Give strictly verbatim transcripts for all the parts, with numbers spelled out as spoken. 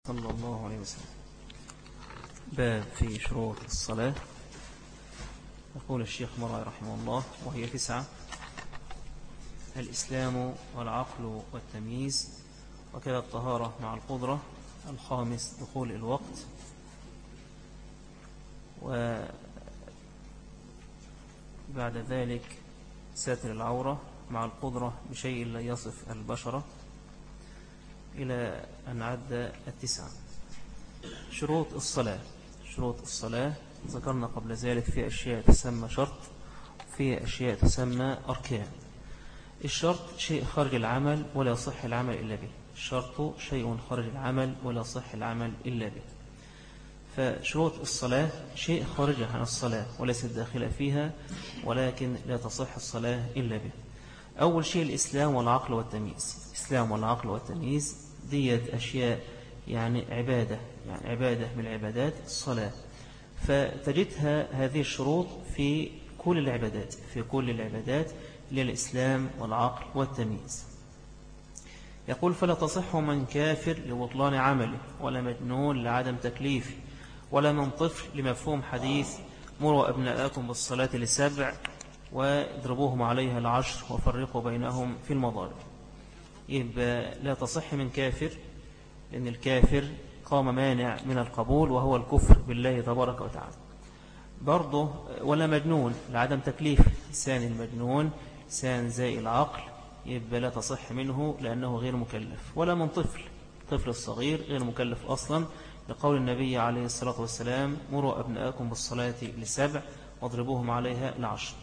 صلى الله عليه وسلم. باب في شروط الصلاة. يقول الشيخ مرعي رحمه الله وهي تسعة: الإسلام والعقل والتمييز، وكذا الطهارة مع القدرة. الخامس دخول الوقت، وبعد ذلك ساتر العورة مع القدرة بشيء لا يصف البشرة، إلى أن عد التسعة. شروط الصلاة. شروط الصلاة ذكرنا قبل ذلك في أشياء تسمى شرط، وفي أشياء تسمى أركان. الشرط شيء خارج العمل ولا يصح العمل إلا به. الشرط شيء خارج العمل ولا يصح العمل إلا به. فشروط الصلاة شيء خارج عن الصلاة وليس داخل فيها، ولكن لا تصح الصلاة إلا به. أول شيء الإسلام والعقل والتمييز. الإسلام والعقل والتمييز ديت أشياء يعني عبادة، يعني عبادة من العبادات الصلاة، فتجدها هذه الشروط في كل العبادات، في كل العبادات للإسلام والعقل والتمييز. يقول: فلا تصح من كافر لبطلان عمله، ولا مجنون لعدم تكليفه، ولا من طفل لمفهوم حديث مروا أبناءكم بالصلاة لسبع واضربوهم عليها العشر وفرقوا بينهم في المضارب. يبقى لا تصح من كافر، لأن الكافر قام مانع من القبول وهو الكفر بالله تبارك وتعالى. برضه ولا مجنون لعدم تكليف. لسان المجنون لسان زي العقل، يبقى لا تصح منه لأنه غير مكلف. ولا من طفل، طفل الصغير غير مكلف أصلا، لقول النبي عليه الصلاة والسلام: مروا أبناءكم بالصلاة لسبع واضربوهم عليها العشر.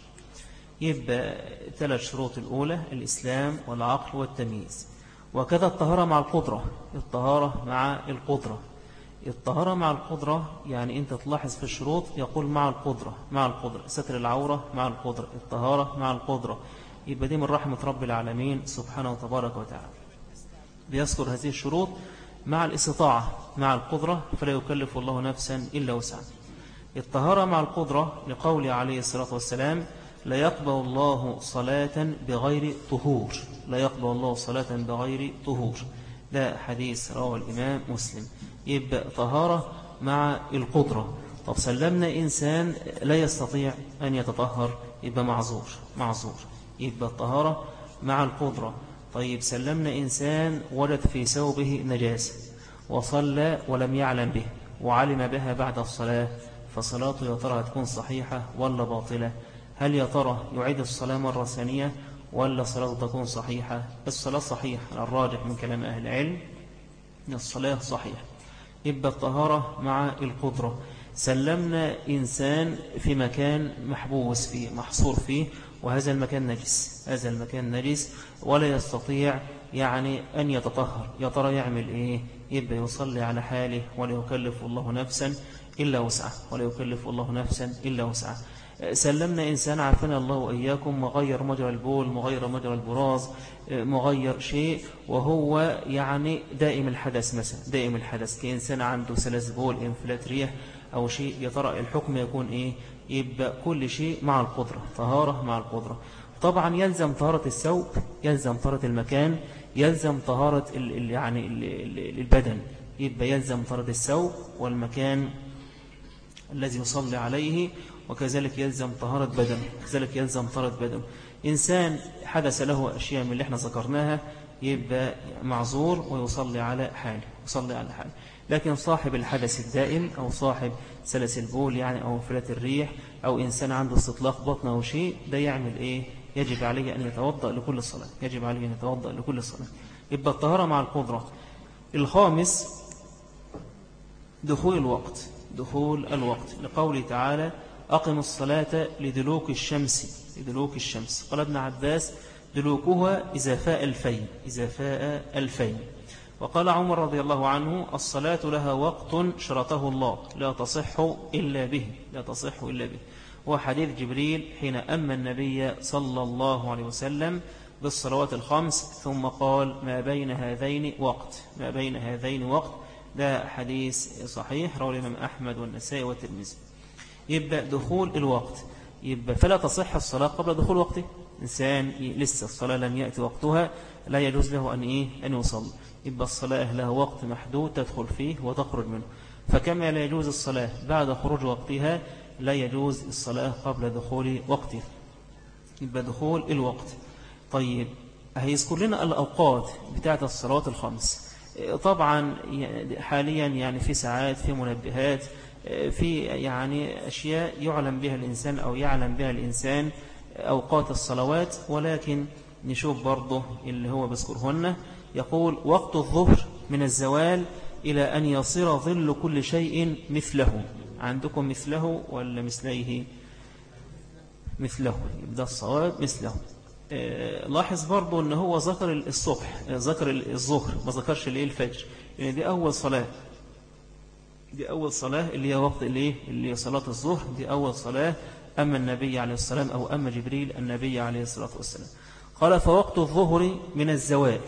يبقى ثلاث شروط: الأولى الإسلام والعقل والتمييز، وكذا الطهارة مع القدرة. الطهارة مع القدرة. الطهارة مع القدرة يعني أنت تلاحظ في الشروط يقول مع القدرة، مع القدرة، ستر العورة مع القدرة، الطهارة مع القدرة. يبقى دي من رحمة رب العالمين سبحانه وتبارك وتعالى، بيذكر هذه الشروط مع الاستطاعة مع القدرة، فلا يكلف الله نفسا إلا وسعها. الطهارة مع القدرة لقوله عليه الصلاة والسلام: لا يقبل الله صلاة بغير طهور. لا يقبل الله صلاة بغير طهور. ده حديث رواه الإمام مسلم. يبقى طهارة مع القدرة. طب سلمنا إنسان لا يستطيع أن يتطهر، يبقى معذور. معذور. يبقى الطهارة مع القدرة. طيب سلمنا إنسان وجد في ثوبه نجاسة وصلى ولم يعلم به وعلم بها بعد الصلاة، فصلاته يا ترى هتكون صحيحة ولا باطلة؟ هل يا ترى يعيد الصلاة مرة ثانية ولا صلاته تكون صحيحة؟ الصلاة صحيحة، الراجح من كلام أهل العلم أن الصلاة صحيحة. يبقى الطهارة مع القدرة. سلمنا إنسان في مكان محبوس فيه، محصور فيه، وهذا المكان نجس، هذا المكان نجس ولا يستطيع يعني أن يتطهر، يا ترى يعمل إيه؟ يبقى يصلي على حاله ولا يكلف الله نفسا إلا وسعه، ولا يكلف الله نفسا إلا وسعه. سلمنا إنسان عافنا الله وإياكم مغير مجرى البول، مغير مجرى البراز، مغير شيء، وهو يعني دائم الحدث، مثلا دائم الحدث كإنسان عنده سلس بول، انفلات ريح أو شيء، يا ترى الحكم يكون إيه؟ يبقى كل شيء مع القدرة، طهارة مع القدرة. طبعا يلزم طهارة الثوب، يلزم طهارة المكان، يلزم طهارة ال يعني ال البدن. يبقى يلزم طهارة الثوب والمكان الذي يصلي عليه، وكذلك يلزم طهارة بدن، كذلك يلزم طهارة بدن. إنسان حدث له أشياء من اللي احنا ذكرناها، يبقى معذور ويصلي على حاله، يصلي على حاله. لكن صاحب الحدث الدائم أو صاحب سلس البول يعني أو انفلات الريح أو إنسان عنده استطلاق بطن أو شيء، ده يعمل إيه؟ يجب عليه أن يتوضأ لكل صلاة، يجب عليه أن يتوضأ لكل صلاة. يبقى الطهارة مع القدرة. الخامس دخول الوقت، دخول الوقت لقوله تعالى: أقم الصلاة لدلوك الشمس، لدلوك الشمس. قال ابن عباس: دلوكها إذا فاء الفين، إذا فاء الفين. وقال عمر رضي الله عنه: الصلاة لها وقت شرطه الله، لا تصح إلا به، لا تصح إلا به. وحديث جبريل حين أما النبي صلى الله عليه وسلم بالصلوات الخمس ثم قال: ما بين هذين وقت، ما بين هذين وقت. ده حديث صحيح رواه الإمام أحمد والنسائي والترمذي. يبقى دخول الوقت. يبقى فلا تصح الصلاة قبل دخول وقته. إنسان لسه الصلاة لم يأتي وقتها لا يجوز له أن إيه أن يصلي. يبقى الصلاة لها وقت محدود تدخل فيه وتخرج منه. فكما لا يجوز الصلاة بعد خروج وقتها لا يجوز الصلاة قبل دخول وقتها. يبقى دخول الوقت. طيب هيذكر لنا الأوقات بتاعة الصلاة الخمس. طبعا حاليا يعني في ساعات، في منبهات، في يعني أشياء يعلم بها الإنسان أو يعلم بها الإنسان أوقات الصلوات، ولكن نشوف برضه اللي هو بذكرهن. يقول وقت الظهر من الزوال إلى أن يصير ظل كل شيء مثله. عندكم مثله ولا مثليه؟ مثله، يبدأ الصواب مثله. لاحظ برضو أنه هو ذكر الصبح، ذكر الظهر، ما ذكرش الليل الفجر، يعني دي أول صلاة، دي أول صلاة اللي هي وقت اللي اللي صلاة الظهر، دي أول صلاة. أما النبي عليه السلام أو أما جبريل النبي عليه الصلاة والسلام قال فوقت الظهر من الزوال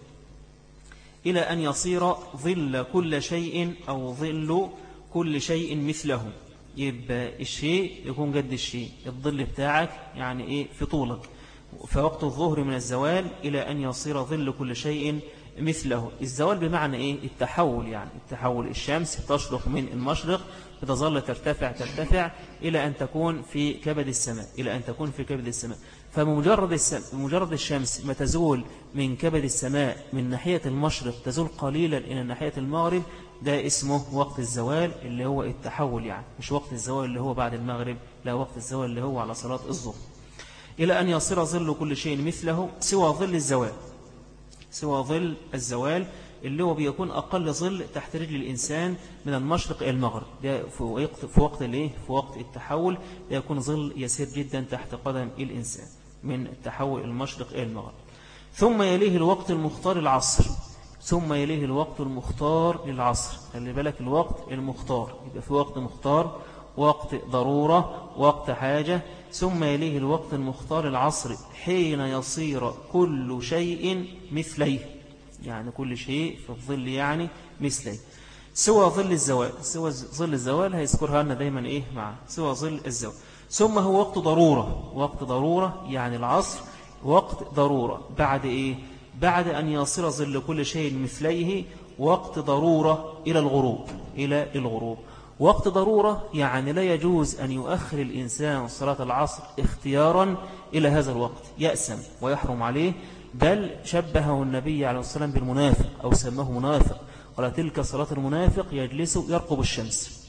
إلى أن يصير ظل كل شيء أو ظل كل شيء مثله. يبقى الشيء يكون قد الشيء، الظل بتاعك يعني إيه في طولك. فوقت الظهر من الزوال إلى أن يصير ظل كل شيء مثله. الزوال بمعنى إيه؟ التحول، يعني التحول. الشمس تشرق من المشرق بتظل ترتفع ترتفع إلى أن تكون في كبد السماء، إلى أن تكون في كبد السماء. فمجرد مجرد الشمس ما تزول من كبد السماء من ناحية المشرق تزول قليلا إلى ناحية المغرب، ده اسمه وقت الزوال اللي هو التحول، يعني مش وقت الزوال اللي هو بعد المغرب، لا، وقت الزوال اللي هو على صلاة الظهر. إلى أن يصير ظل كل شيء مثله سوى ظل الزوال، سوى ظل الزوال اللي هو بيكون أقل ظل تحت رجل الإنسان من المشرق إلى المغرب. ده في وقت في وقت الايه في وقت التحول ده يكون ظل يسير جدا تحت قدم الإنسان من التحول المشرق إلى المغرب. ثم يليه الوقت المختار العصر، ثم يليه الوقت المختار للعصر. خلي بالك الوقت المختار، يبقى في وقت مختار، وقت ضرورة، وقت حاجة. ثم يليه الوقت المختار العصر حين يصير كل شيء مثليه، يعني كل شيء في الظل يعني مثليه. سوى ظل الزوال، سوى ظل الزوال هيذكرها لنا دايما إيه مع سوى ظل الزوال. ثم هو وقت ضرورة، وقت ضرورة يعني العصر وقت ضرورة. بعد إيه؟ بعد أن يصير ظل كل شيء مثليه وقت ضرورة إلى الغروب، إلى الغروب. وقت ضرورة يعني لا يجوز أن يؤخر الإنسان صلاة العصر اختيارا إلى هذا الوقت، يأسم ويحرم عليه. بل شبهه النبي عليه الصلاة والسلام بالمنافق أو سماه منافق، قال تلك صلاة المنافق يجلس يرقب الشمس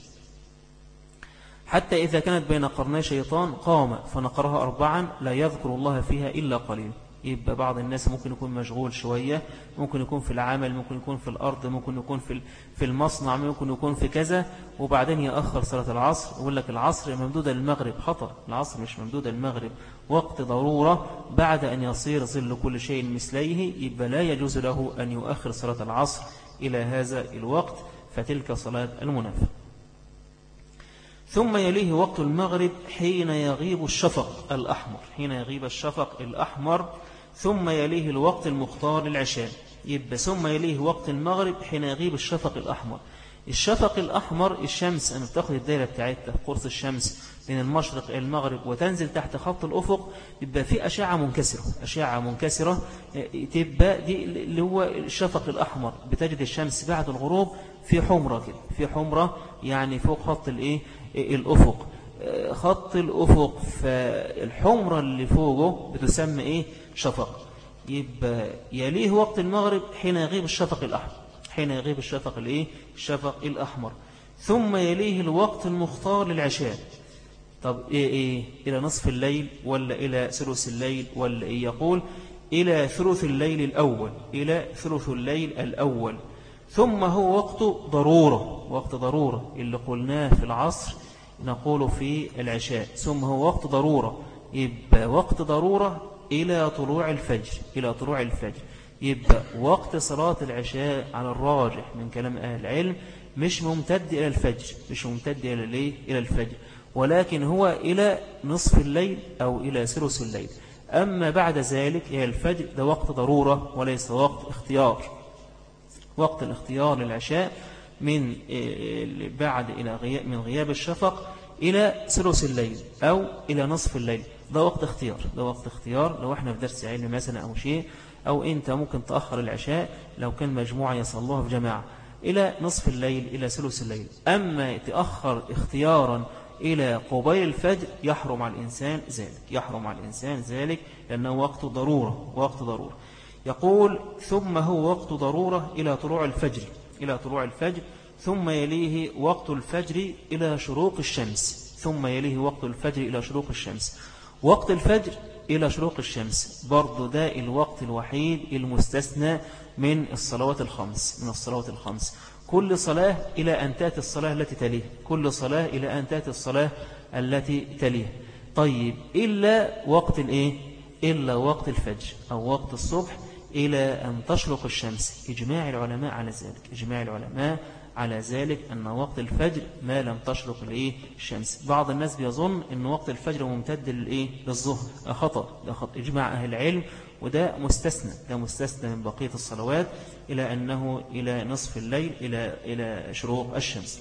حتى إذا كانت بين قرني شيطان قام فنقرها أربعا لا يذكر الله فيها إلا قليل. يبقى بعض الناس ممكن يكون مشغول شوية، ممكن يكون في العمل، ممكن يكون في الأرض، ممكن يكون في في المصنع، ممكن يكون في كذا، وبعدين يأخر صلاة العصر. يقول لك العصر ممدودة للمغرب، خطأ، العصر مش ممدودة للمغرب، وقت ضرورة بعد أن يصير ظل كل شيء مثليه. يبقى لا يجوز له أن يؤخر صلاة العصر إلى هذا الوقت، فتلك صلاة المنافق. ثم يليه وقت المغرب حين يغيب الشفق الأحمر، حين يغيب الشفق الأحمر. ثم يليه الوقت المختار للعشاء. يبقى ثم يليه وقت المغرب حين يغيب الشفق الأحمر. الشفق الأحمر الشمس أن بتاخد الدائرة بتاعتها، قرص الشمس من المشرق إلى المغرب وتنزل تحت خط الأفق، يبقى في أشعة منكسرة، أشعة منكسرة تبقى دي اللي هو الشفق الأحمر. بتجد الشمس بعد الغروب في حمرة كده، في حمرة يعني فوق خط الإيه الأفق، خط الأفق. فالحمرة اللي فوقه بتسمى إيه شفق. يبقى يليه وقت المغرب حين يغيب الشفق الأحمر، حين يغيب الشفق الإيه الشفق الأحمر. ثم يليه الوقت المختار للعشاء. طب إيه إيه إلى نصف الليل ولا إلى ثلث الليل ولا إيه؟ يقول إلى ثلث الليل الأول، إلى ثلث الليل الأول. ثم هو وقت ضرورة، وقت ضرورة اللي قلناه في العصر نقول في العشاء. ثم هو وقت ضرورة، يبقى وقت ضرورة إلى طلوع الفجر، إلى طلوع الفجر. يبقى وقت صلاة العشاء على الراجح من كلام أهل العلم مش ممتد إلى الفجر، مش ممتد إلى ليه إلى الفجر، ولكن هو إلى نصف الليل أو إلى ثلث الليل. أما بعد ذلك إلى الفجر ده وقت ضرورة وليس وقت اختيار. وقت الاختيار للعشاء من بعد إلى غياب من غياب الشفق إلى ثلث الليل أو إلى نصف الليل، ده وقت اختيار، ده وقت اختيار. لو احنا في درس علم مثلا أو شيء أو أنت ممكن تأخر العشاء لو كان مجموعة يصلوها في جماعة إلى نصف الليل إلى ثلث الليل. أما تأخر اختيارا إلى قبيل الفجر يحرم على الإنسان ذلك، يحرم على الإنسان ذلك لأنه وقت ضرورة، وقت ضرورة. يقول ثم هو وقت ضرورة إلى طلوع الفجر، إلى طلوع الفجر، ثم يليه وقت الفجر إلى شروق الشمس، ثم يليه وقت الفجر إلى شروق الشمس. وقت الفجر إلى شروق الشمس برضو ده الوقت الوحيد المستثنى من الصلوات الخمس، من الصلوات الخمس. كل صلاة إلى أن تأتي الصلاة التي تليه، كل صلاة إلى أن تأتي الصلاة التي تليه. طيب إلا وقت الإيه؟ إلا وقت الفجر أو وقت الصبح إلى أن تشرق الشمس. إجماع العلماء على ذلك، إجماع العلماء على ذلك أن وقت الفجر ما لم تشرق الإيه؟ الشمس. بعض الناس بيظن أن وقت الفجر ممتد للإيه؟ للظهر. خطأ، ده خطأ. إجماع أهل العلم، وده مستثنى، ده مستثنى من بقية الصلوات إلى أنه إلى نصف الليل إلى إلى شروق الشمس.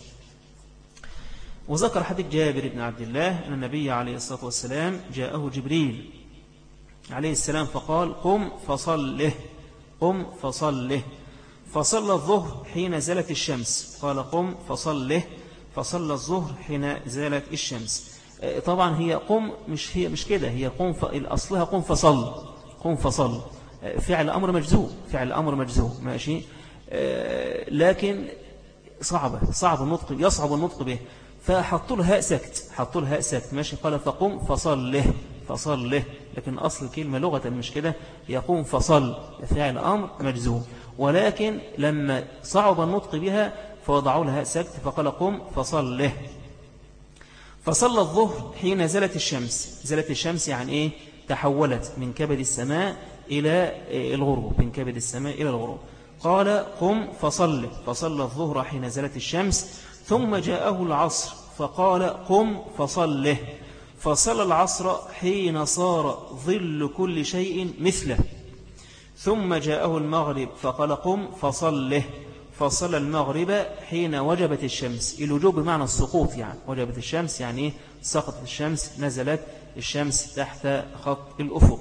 وذكر حديث جابر بن عبد الله أن النبي عليه الصلاة والسلام جاءه جبريل عليه السلام فقال قم فصله، قم فصله، فصلى الظهر حين زالت الشمس. قال قم فصله، فصلى الظهر حين زالت الشمس. طبعا هي قم مش هي مش كده، هي قم أصلها قم فصل، قم فصل، فعل أمر مجزوم، فعل أمر مجزوم ماشي، لكن صعبة، صعب النطق، يصعب النطق به، فحطوا له هاء سكت، حطوا له هاء سكت ماشي. قال فقم فصله، فصله، لكن أصل الكلمة لغة مش كده، يقوم فصل، فعل أمر مجزوم، ولكن لما صعب النطق بها فوضعوا لها سكت فقال قم فصله. فصلى الظهر حين زالت الشمس. زالت الشمس يعني إيه؟ تحولت من كبد السماء إلى الغروب، من كبد السماء إلى الغروب. قال قم فصله، فصلى الظهر حين زالت الشمس. ثم جاءه العصر فقال قم فصله، فصلى العصر حين صار ظل كل شيء مثله. ثم جاءه المغرب فقال قم فصله، فصلى المغرب حين وجبت الشمس. الوجوب بمعنى السقوط، يعني وجبت الشمس يعني إيه؟ سقطت الشمس، نزلت الشمس تحت خط الأفق.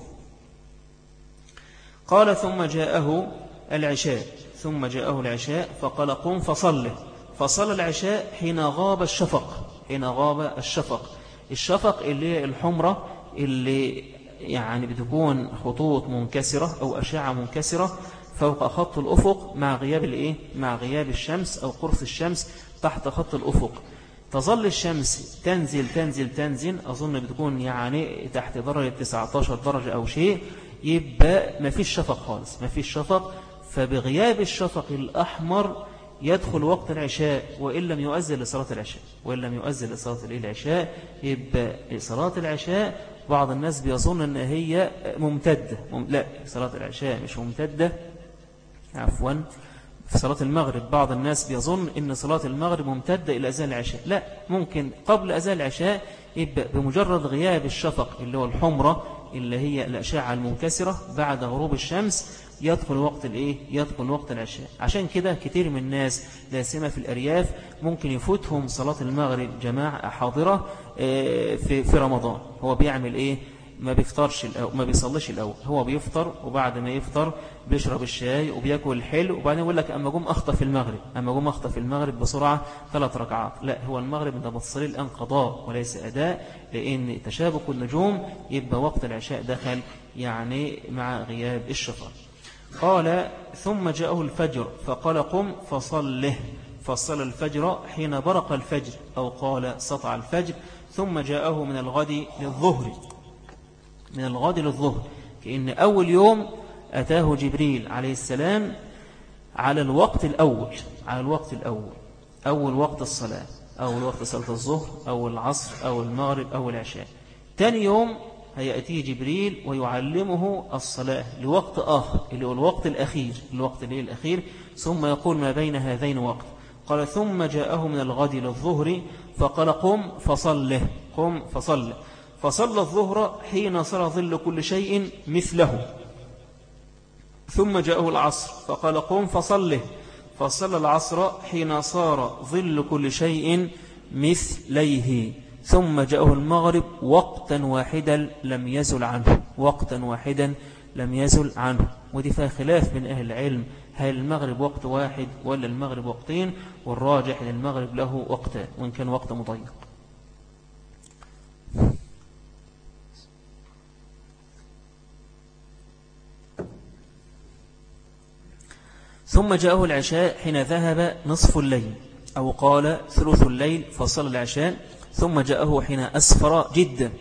قال ثم جاءه العشاء، ثم جاءه العشاء فقال قم فصله، فصلى العشاء حين غاب الشفق، حين غاب الشفق. الشفق اللي هي الحمرة اللي يعني بتكون خطوط منكسرة أو أشعة منكسرة فوق خط الأفق مع غياب الإيه؟ مع غياب الشمس أو قرص الشمس تحت خط الأفق. تظل الشمس تنزل تنزل تنزل، أظن بتكون يعني تحت درجة تسعة عشر درجة أو شيء، يبقى ما فيش شفق خالص، ما فيش شفق. فبغياب الشفق الأحمر يدخل وقت العشاء وإن لم يؤذن لصلاة العشاء، وإن لم يؤذن لصلاة العشاء. يبقى صلاة العشاء بعض الناس بيظن أن هي ممتدة، لا، صلاة العشاء مش ممتدة، عفوا. في صلاة المغرب بعض الناس بيظن أن صلاة المغرب ممتدة إلى أذان العشاء، لا، ممكن قبل أذان العشاء يبقى بمجرد غياب الشفق اللي هو الحمرة اللي هي الأشعة المنكسرة بعد غروب الشمس يدخل وقت الايه يدخل وقت العشاء. عشان كده كتير من الناس لا سيما في الأرياف ممكن يفوتهم صلاة المغرب جماعة حاضرة في في رمضان. هو بيعمل ايه؟ ما بيفطرش الأول، ما بيصليش الأول، هو بيفطر وبعد ما يفطر بيشرب الشاي وبياكل الحلو وبعدين يقول لك أما جم أخطف المغرب، أما جم أخطف المغرب بسرعة ثلاث ركعات. لا، هو المغرب أنت بتصلي الآن قضاء وليس أداء، لأن تشابك النجوم يبقى وقت العشاء دخل يعني مع غياب الشفق. قال ثم جاءه الفجر فقال قم فصله، فصل الفجر حين برق الفجر أو قال سطع الفجر. ثم جاءه من الغد للظهر، من الغد للظهر، كأن أول يوم أتاه جبريل عليه السلام على الوقت الأول، على الوقت الأول، أول وقت الصلاة، أول وقت صلاة الظهر أو العصر أو المغرب أو العشاء. تاني يوم هيأتيه جبريل ويعلمه الصلاة لوقت آخر اللي هو الوقت الأخير، الوقت اللي الأخير، ثم يقول ما بين هذين وقت. قال ثم جاءه من الغد للظهر فقال قم فصله، قم فصله، فصلى الظهر حين صار ظل كل شيء مثله. ثم جاءه العصر فقال قم فصله، فصلى العصر حين صار ظل كل شيء مثليه. ثم جاءه المغرب وقتا واحدا لم يزل عنه، وقتا واحدا لم يزل عنه. ودي فيها خلاف من أهل العلم، هل المغرب وقت واحد ولا المغرب وقتين؟ والراجح أن المغرب له وقتان وإن كان وقت مضيق. ثم جاءه العشاء حين ذهب نصف الليل، أو قال ثلث الليل فصل العشاء. ثم جاءه حين أسفر جدا،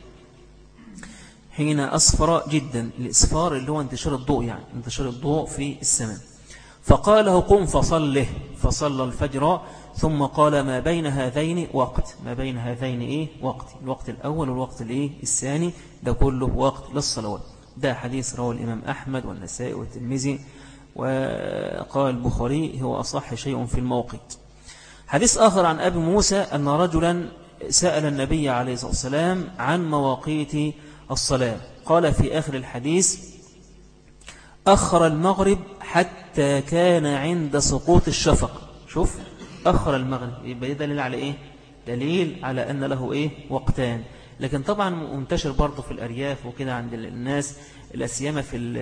حين أسفر جدا، الإسفار اللي هو انتشار الضوء، يعني انتشار الضوء في السماء. فقال له قم فصله، فصلى الفجر. ثم قال ما بين هذين وقت، ما بين هذين إيه وقت، الوقت الأول والوقت الإيه الثاني، ده كله وقت للصلوات. ده حديث رواه الإمام أحمد والنسائي والترمذي، وقال البخاري هو أصح شيء في الموقت. حديث آخر عن أبي موسى أن رجلا سأل النبي عليه الصلاة والسلام عن مواقيت الصلاة، قال في آخر الحديث أخر المغرب حتى كان عند سقوط الشفق. شوف، أخر المغرب يبقى دليل على إيه؟ دليل على أن له إيه وقتان. لكن طبعا منتشر برضه في الأرياف وكده عند الناس، الأسيامة في ال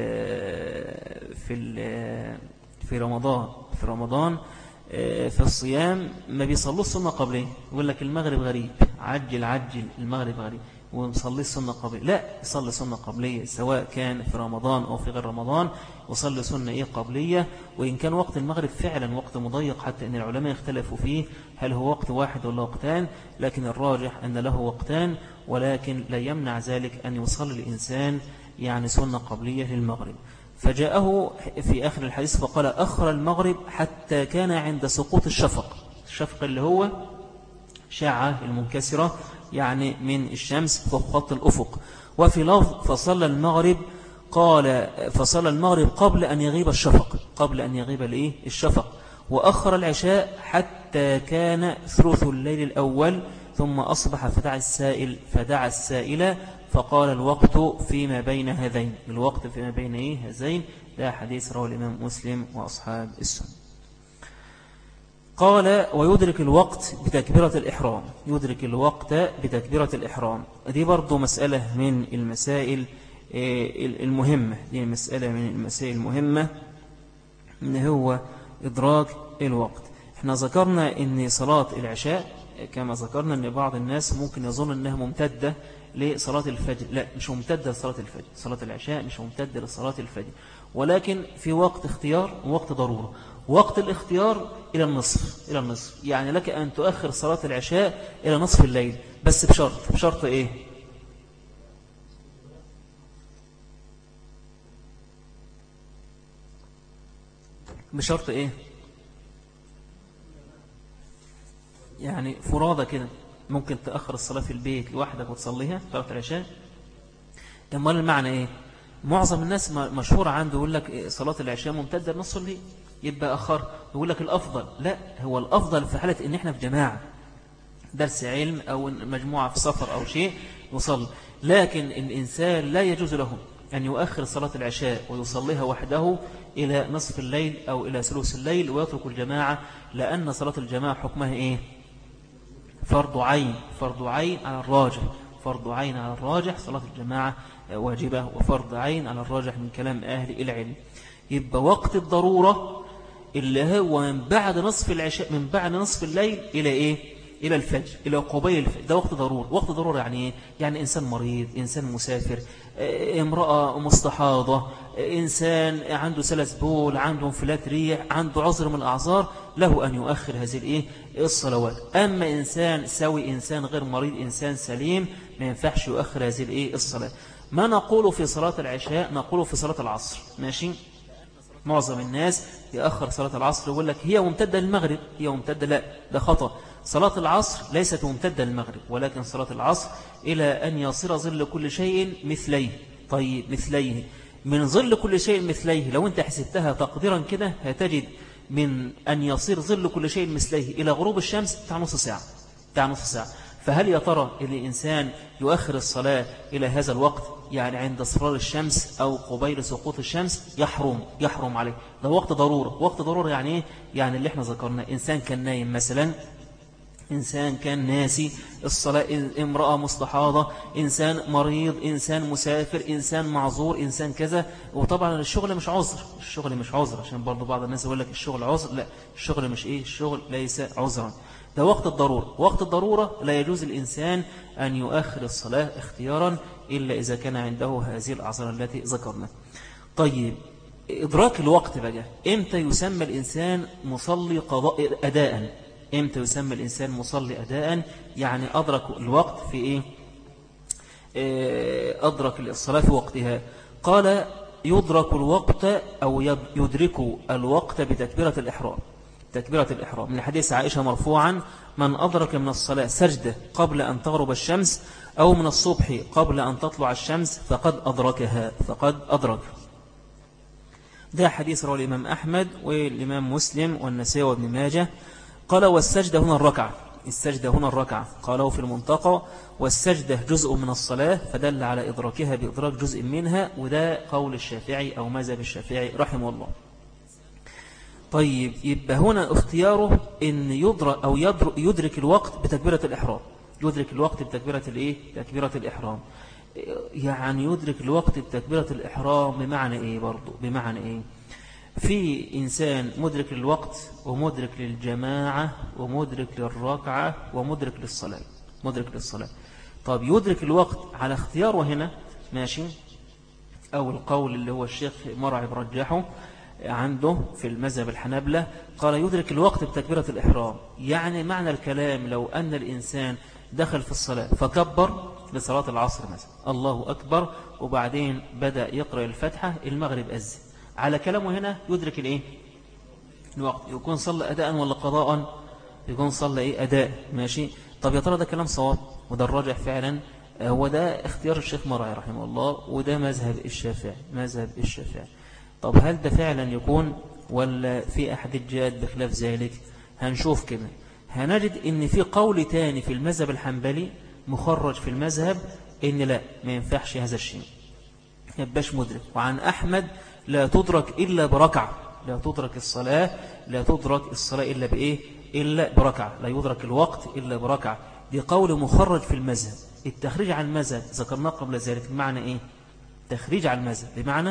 في ال في رمضان في رمضان في الصيام ما بيصلوا السنة قبليه، يقول لك المغرب غريب، عجل عجل المغرب غريب، ويصلي السنة قبليه. لا، يصلي سنة قبلية سواء كان في رمضان أو في غير رمضان، يصلي سنة إيه قبلية. وإن كان وقت المغرب فعلا وقت مضيق، حتى أن العلماء اختلفوا فيه هل هو وقت واحد ولا وقتان، لكن الراجح أن له وقتان، ولكن لا يمنع ذلك أن يصلي الإنسان يعني سنة قبلية للمغرب. فجاءه في آخر الحديث فقال أخر المغرب حتى كان عند سقوط الشفق، الشفق اللي هو شعة المنكسرة يعني من الشمس فوق خط الأفق. وفي لفظ فصلى المغرب، قال فصلى المغرب قبل أن يغيب الشفق، قبل أن يغيب الإيه الشفق. وأخر العشاء حتى كان ثلث الليل الأول، ثم أصبح فدعا السائل فدعا السائل فقال الوقت فيما بين هذين، الوقت فيما بين إيه هذين. ده حديث رواه الإمام مسلم وأصحاب السنة. قال ويدرك الوقت بتكبيرة الإحرام، يدرك الوقت بتكبيرة الإحرام. دي برضو مسألة من المسائل المهمة، دي مسألة من المسائل المهمة إن هو إدراك الوقت. احنا ذكرنا إن صلاة العشاء كما ذكرنا إن بعض الناس ممكن يظن أنها ممتدة لصلاة الفجر. لا، مش ممتدة لصلاة الفجر، صلاة العشاء مش ممتدة لصلاة الفجر، ولكن في وقت اختيار ووقت ضرورة. وقت الاختيار إلى النصف، إلى النصف يعني لك أن تؤخر صلاة العشاء إلى نصف الليل، بس بشرط. بشرط إيه؟ بشرط إيه؟ يعني فرادة كده، ممكن تأخر الصلاة في البيت لوحدك وتصليها صلاة العشاء. أمال المعنى إيه؟ معظم الناس مشهور عنده يقول لك صلاة العشاء ممتدة لنصف الليل، يبقى أخر. يقول لك الأفضل، لا، هو الأفضل في حالة إن إحنا في جماعة درس علم أو مجموعة في سفر أو شيء يصلي. لكن الإنسان لا يجوز له أن يؤخر صلاة العشاء ويصليها وحده إلى نصف الليل أو إلى ثلث الليل ويترك الجماعة، لأن صلاة الجماعة حكمها إيه؟ فرض عين، فرض عين على الراجح، فرض عين على الراجح. صلاة الجماعة واجبة وفرض عين على الراجح من كلام أهل العلم. يبقى وقت الضرورة اللي هو من بعد نصف العشاء، من بعد نصف الليل إلى إيه؟ إلى الفجر، إلى قبيل الفجر، ده وقت ضرورة. وقت ضرورة يعني إيه؟ يعني إنسان مريض، إنسان مسافر، امرأة مستحاضة، إنسان عنده سلس بول، عنده انفلات ريح، عنده عذر من الأعذار، له أن يؤخر هذه الإيه؟ الصلوات. أما إنسان سوي، إنسان غير مريض، إنسان سليم، ما ينفعش يؤخر هذه الإيه؟ الصلاة. ما نقوله في صلاة العشاء نقوله في صلاة العصر، ماشي؟ معظم الناس يأخر صلاة العصر ويقول لك هي ممتدة للمغرب، هي ممتدة، لا، ده خطأ. صلاة العصر ليست ممتدة للمغرب، ولكن صلاة العصر إلى أن يصير ظل كل شيء مثليه. طيب مثليه، من ظل كل شيء مثليه لو أنت حسبتها تقديرا كده هتجد من أن يصير ظل كل شيء مثليه إلى غروب الشمس بتاع نص ساعة، بتاع نص ساعة. فهل يا ترى الإنسان يؤخر الصلاة إلى هذا الوقت، يعني عند اصفرار الشمس أو قبيل سقوط الشمس؟ يحرم، يحرم عليه. ده وقت ضرورة. وقت ضرورة يعني إيه؟ يعني اللي احنا ذكرنا إنسان كان نايم مثلا إنسان كان ناسي الصلاة، امرأة مستحاضة، إنسان مريض، إنسان مسافر، إنسان معذور، إنسان كذا. وطبعا الشغل مش عذر، الشغل مش عذر، عشان برضو بعض الناس يقول لك الشغل عذر. لا، الشغل مش إيه، الشغل ليس عذرا، ده وقت الضرورة. وقت الضرورة لا يجوز الإنسان أن يؤخر الصلاة اختيارا إلا إذا كان عنده هذه الأعذار التي ذكرنا. طيب، إدراك الوقت بقى، إمتى يسمى الإنسان مصلي قضاء أداء؟ إمتى يسمى الإنسان مصلي أداء؟ يعني أدرك الوقت في إيه؟ أدرك الصلاة في وقتها. قال يدرك الوقت أو يدرك الوقت بتكبيرة الإحرام. تكبيرة الإحرام من حديث عائشة مرفوعا: من أدرك من الصلاة سجدة قبل أن تغرب الشمس أو من الصبح قبل أن تطلع الشمس فقد أدركها، فقد أدرك. ده حديث رواه الإمام أحمد والإمام مسلم والنسائي وابن ماجه. قال والسجدة هنا الركعة، السجدة هنا الركعة، قالوا في المنتقى والسجدة جزء من الصلاة، فدل على إدراكها بإدراك جزء منها، وده قول الشافعي أو مذهب الشافعي رحمه الله. طيب، يبقى هنا اختياره إن يدرك أو يدرك الوقت بتكبيرة الإحرام. يدرك الوقت بتكبيرة الإيه؟ تكبيرة الإحرام. يعني يدرك الوقت بتكبيرة الإحرام بمعنى إيه؟ برضو بمعنى إيه؟ في إنسان مدرك للوقت ومدرك للجماعة ومدرك للركعة ومدرك للصلاة، مدرك للصلاة. طب يدرك الوقت على اختياره هنا، ماشي، أو القول اللي هو الشيخ مرعي برجحه عنده في المذهب الحنابلة، قال يدرك الوقت بتكبيرة الإحرام. يعني معنى الكلام لو أن الإنسان دخل في الصلاة فكبر لصلاة العصر مثلا، الله أكبر، وبعدين بدأ يقرأ الفتحة، المغرب أذن، على كلامه هنا يدرك الإيه؟ الوقت. يكون صلى أداء ولا قضاء؟ يكون صلى إيه؟ أداء، ماشي. طب يا ترى ده كلام صواب؟ وده الراجح فعلا، هو ده اختيار الشيخ مرعي رحمه الله، وده مذهب الشافعي، مذهب الشافعي. طب هل ده فعلا يكون ولا في أحد الجاد بخلاف ذلك؟ هنشوف كده. هنجد ان في قول تاني في المذهب الحنبلي مخرج في المذهب ان لا، ما ينفعش هذا الشيء، يبقاش مدرك. وعن أحمد لا تدرك إلا بركعة، لا تدرك الصلاة، لا تدرك الصلاة إلا بإيه؟ إلا بركعة، لا يدرك الوقت إلا بركعة. دي قول مخرج في المذهب. التخريج عن المذهب ذكرناه قبل ذلك بمعنى إيه؟ تخريج عن المذهب بمعنى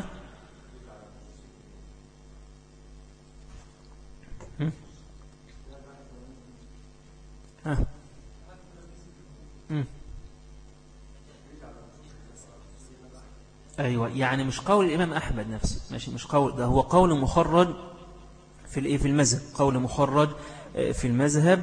ها أيوة، يعني مش قول الإمام أحمد نفسه، ماشي، مش قول ده، هو قول مخرج في الإيه؟ في المذهب، قول مخرج في المذهب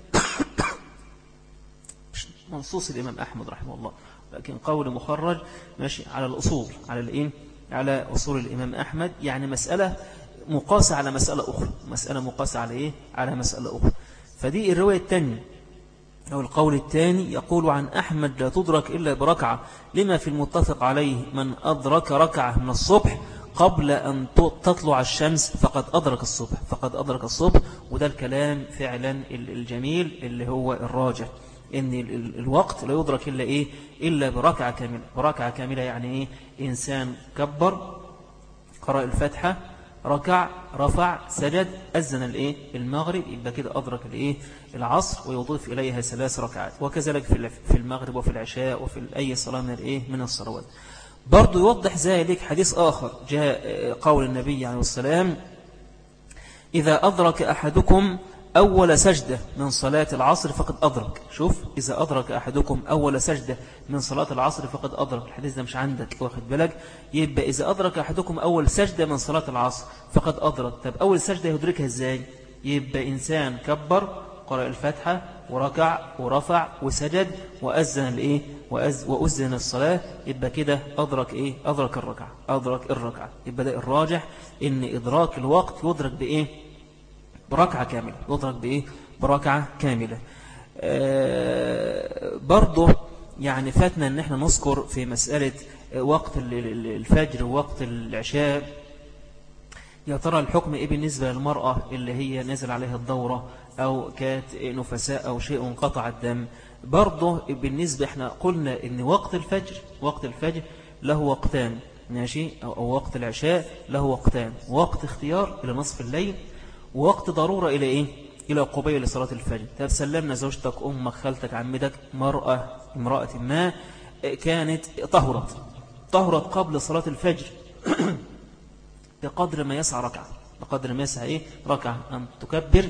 مش منصوص الإمام أحمد رحمه الله، لكن قول مخرج ماشي على الأصول، على الإيه؟ على أصول الإمام أحمد. يعني مسألة مقاسة على مسألة أخرى، مسألة مقاسة على إيه؟ على مسألة أخرى. فدي الرواية الثانية أو القول الثاني، يقول عن أحمد لا تدرك إلا بركعة، لما في المتفق عليه من أدرك ركعة من الصبح قبل أن تطلع الشمس فقد أدرك الصبح، فقد أدرك الصبح. وده الكلام فعلا الجميل اللي هو الراجح، إن الوقت لا يدرك إلا إيه؟ إلا بركعة كاملة. بركعة كاملة يعني إيه؟ إنسان كبر، قرأ الفاتحة، ركع، رفع، سجد، أذن الإيه؟ المغرب، يبقى كده أدرك الإيه؟ العصر، ويضيف إليها ثلاث ركعات. وكذلك في المغرب وفي العشاء وفي أي صلاة من الإيه؟ من الصلوات. برضو يوضح ذلك حديث آخر جاء قول النبي عليه السلام: إذا أدرك أحدكم أول سجدة من صلاة العصر فقد أدرك. شوف، إذا أدرك أحدكم أول سجدة من صلاة العصر فقد أدرك. الحديث ده مش عندك، واخد بالك؟ يبقى إذا أدرك أحدكم أول سجدة من صلاة العصر فقد أدرك. طب أول سجدة يدركها إزاي؟ يبقى إنسان كبر، قرأ الفاتحة، وركع، ورفع، وسجد، وأذن الإيه؟ وأذن الصلاة، يبقى كده أدرك إيه؟ أدرك الركعة، أدرك الركعة. يبقى ده الراجح، إن إدراك الوقت يدرك بإيه؟ بركعة كاملة، يدرك بإيه؟ بركعة كاملة. آه برضه يعني فاتنا أن احنا نذكر في مسألة وقت الفجر ووقت العشاء، يا ترى الحكم إيه بالنسبة للمرأة اللي هي نزل عليها الدورة أو كانت نفساء أو شيء انقطع الدم؟ برضه بالنسبة احنا قلنا أن وقت الفجر، وقت الفجر له وقتان، ماشي، أو, أو وقت العشاء له وقتان: وقت اختيار إلى نصف الليل، ووقت ضرورة إلى إيه؟ إلى قبيل صلاة الفجر. طب سلمنا زوجتك، أمك، خالتك، عمتك، مرأة امرأة ما كانت طهرت طهرت قبل صلاة الفجر بقدر ما يسعى ركعة، بقدر ما يسعى إيه ركعة، أن تكبر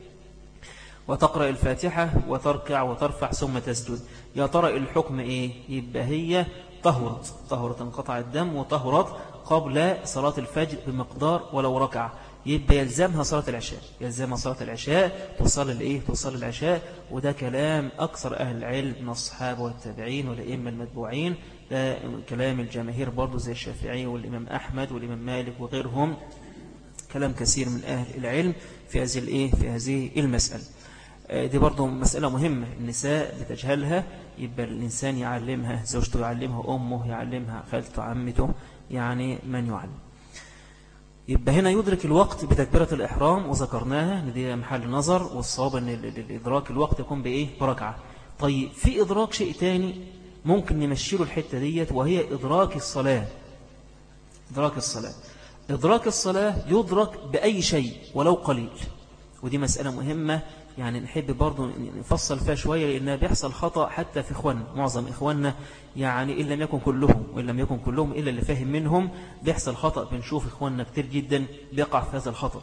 وتقرأ الفاتحة وتركع وترفع ثم تسجد. يا ترى الحكم إيه؟ يبقى هي طهرت طهرت انقطع الدم وطهرت قبل صلاة الفجر بمقدار ولو ركعة، يبقى يلزمها صلاة العشاء، يلزمها صلاة العشاء، تصلي الإيه تصلي العشاء. وده كلام أكثر أهل العلم من الصحابة والتابعين والأئمة المتبوعين، ده كلام الجماهير برضو زي الشافعي والإمام أحمد والإمام مالك وغيرهم، كلام كثير من أهل العلم في هذه الإيه في هذه المسألة. دي برضو مسألة مهمة النساء بتجهلها، يبقى الإنسان يعلمها، زوجته يعلمها، أمه يعلمها، خالته، عمته، يعني من يعلم. يبقى هنا يدرك الوقت بتكبيرة الإحرام، وذكرناها ان دي محل نظر، والصواب ان الإدراك الوقت يكون بإيه بركعة. طيب في إدراك شيء تاني ممكن نمشيله الحتة ديت، وهي إدراك الصلاة. إدراك الصلاة إدراك الصلاة يدرك بأي شيء ولو قليل، ودي مسألة مهمة يعني نحب برضو نفصل فيها شوية، لأنها بيحصل خطأ حتى في إخواننا، معظم إخواننا يعني إن لم يكن كلهم وإن لم يكن كلهم إلا اللي فاهم منهم، بيحصل خطأ. بنشوف إخواننا كتير جدا بيقع في هذا الخطأ،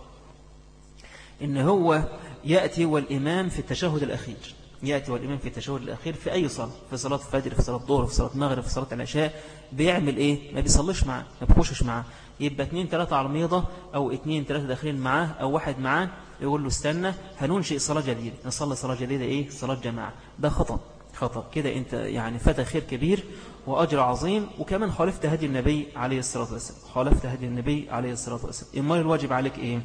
إن هو يأتي والإمام في التشهد الأخير يأتي والإمام في التشهد الأخير في أي صلاة، في صلاة الفجر، في صلاة الظهر، في صلاة المغرب، في صلاة العشاء، بيعمل إيه؟ ما بيصليش معاه، ما بيخشش معاه. يبقى اتنين تلاتة على الميضة، أو اتنين تلاتة داخلين معاه، أو واحد معاه، يقول له استنى هننشئ صلاة جديدة، نصلي صلاة جديدة إيه؟ صلاة جماعة. ده خطأ خطأ كده، أنت يعني فات خير كبير وأجر عظيم، وكمان خالفت هدي النبي عليه الصلاة والسلام خالفت هدي النبي عليه الصلاة والسلام. إما الواجب عليك إيه؟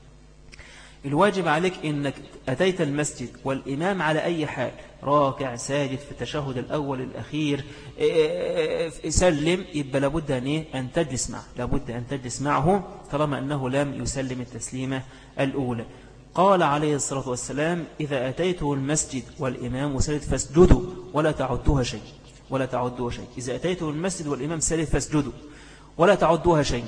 الواجب عليك إنك أتيت المسجد والإمام على أي حال راكع ساجد في التشهد الأول الأخير سلم، يبقى لابد أن, إيه؟ أن تجلس معه لابد أن تجلس معه طالما أنه لم يسلم التسليمة الأولى. قال عليه الصلاة والسلام: إذا أتيته المسجد والإمام ساجد فاسجدوا ولا تعدوها شيء ولا تعدوها شيء إذا أتيته المسجد والإمام ساجد فاسجدوا ولا تعدوها شيء.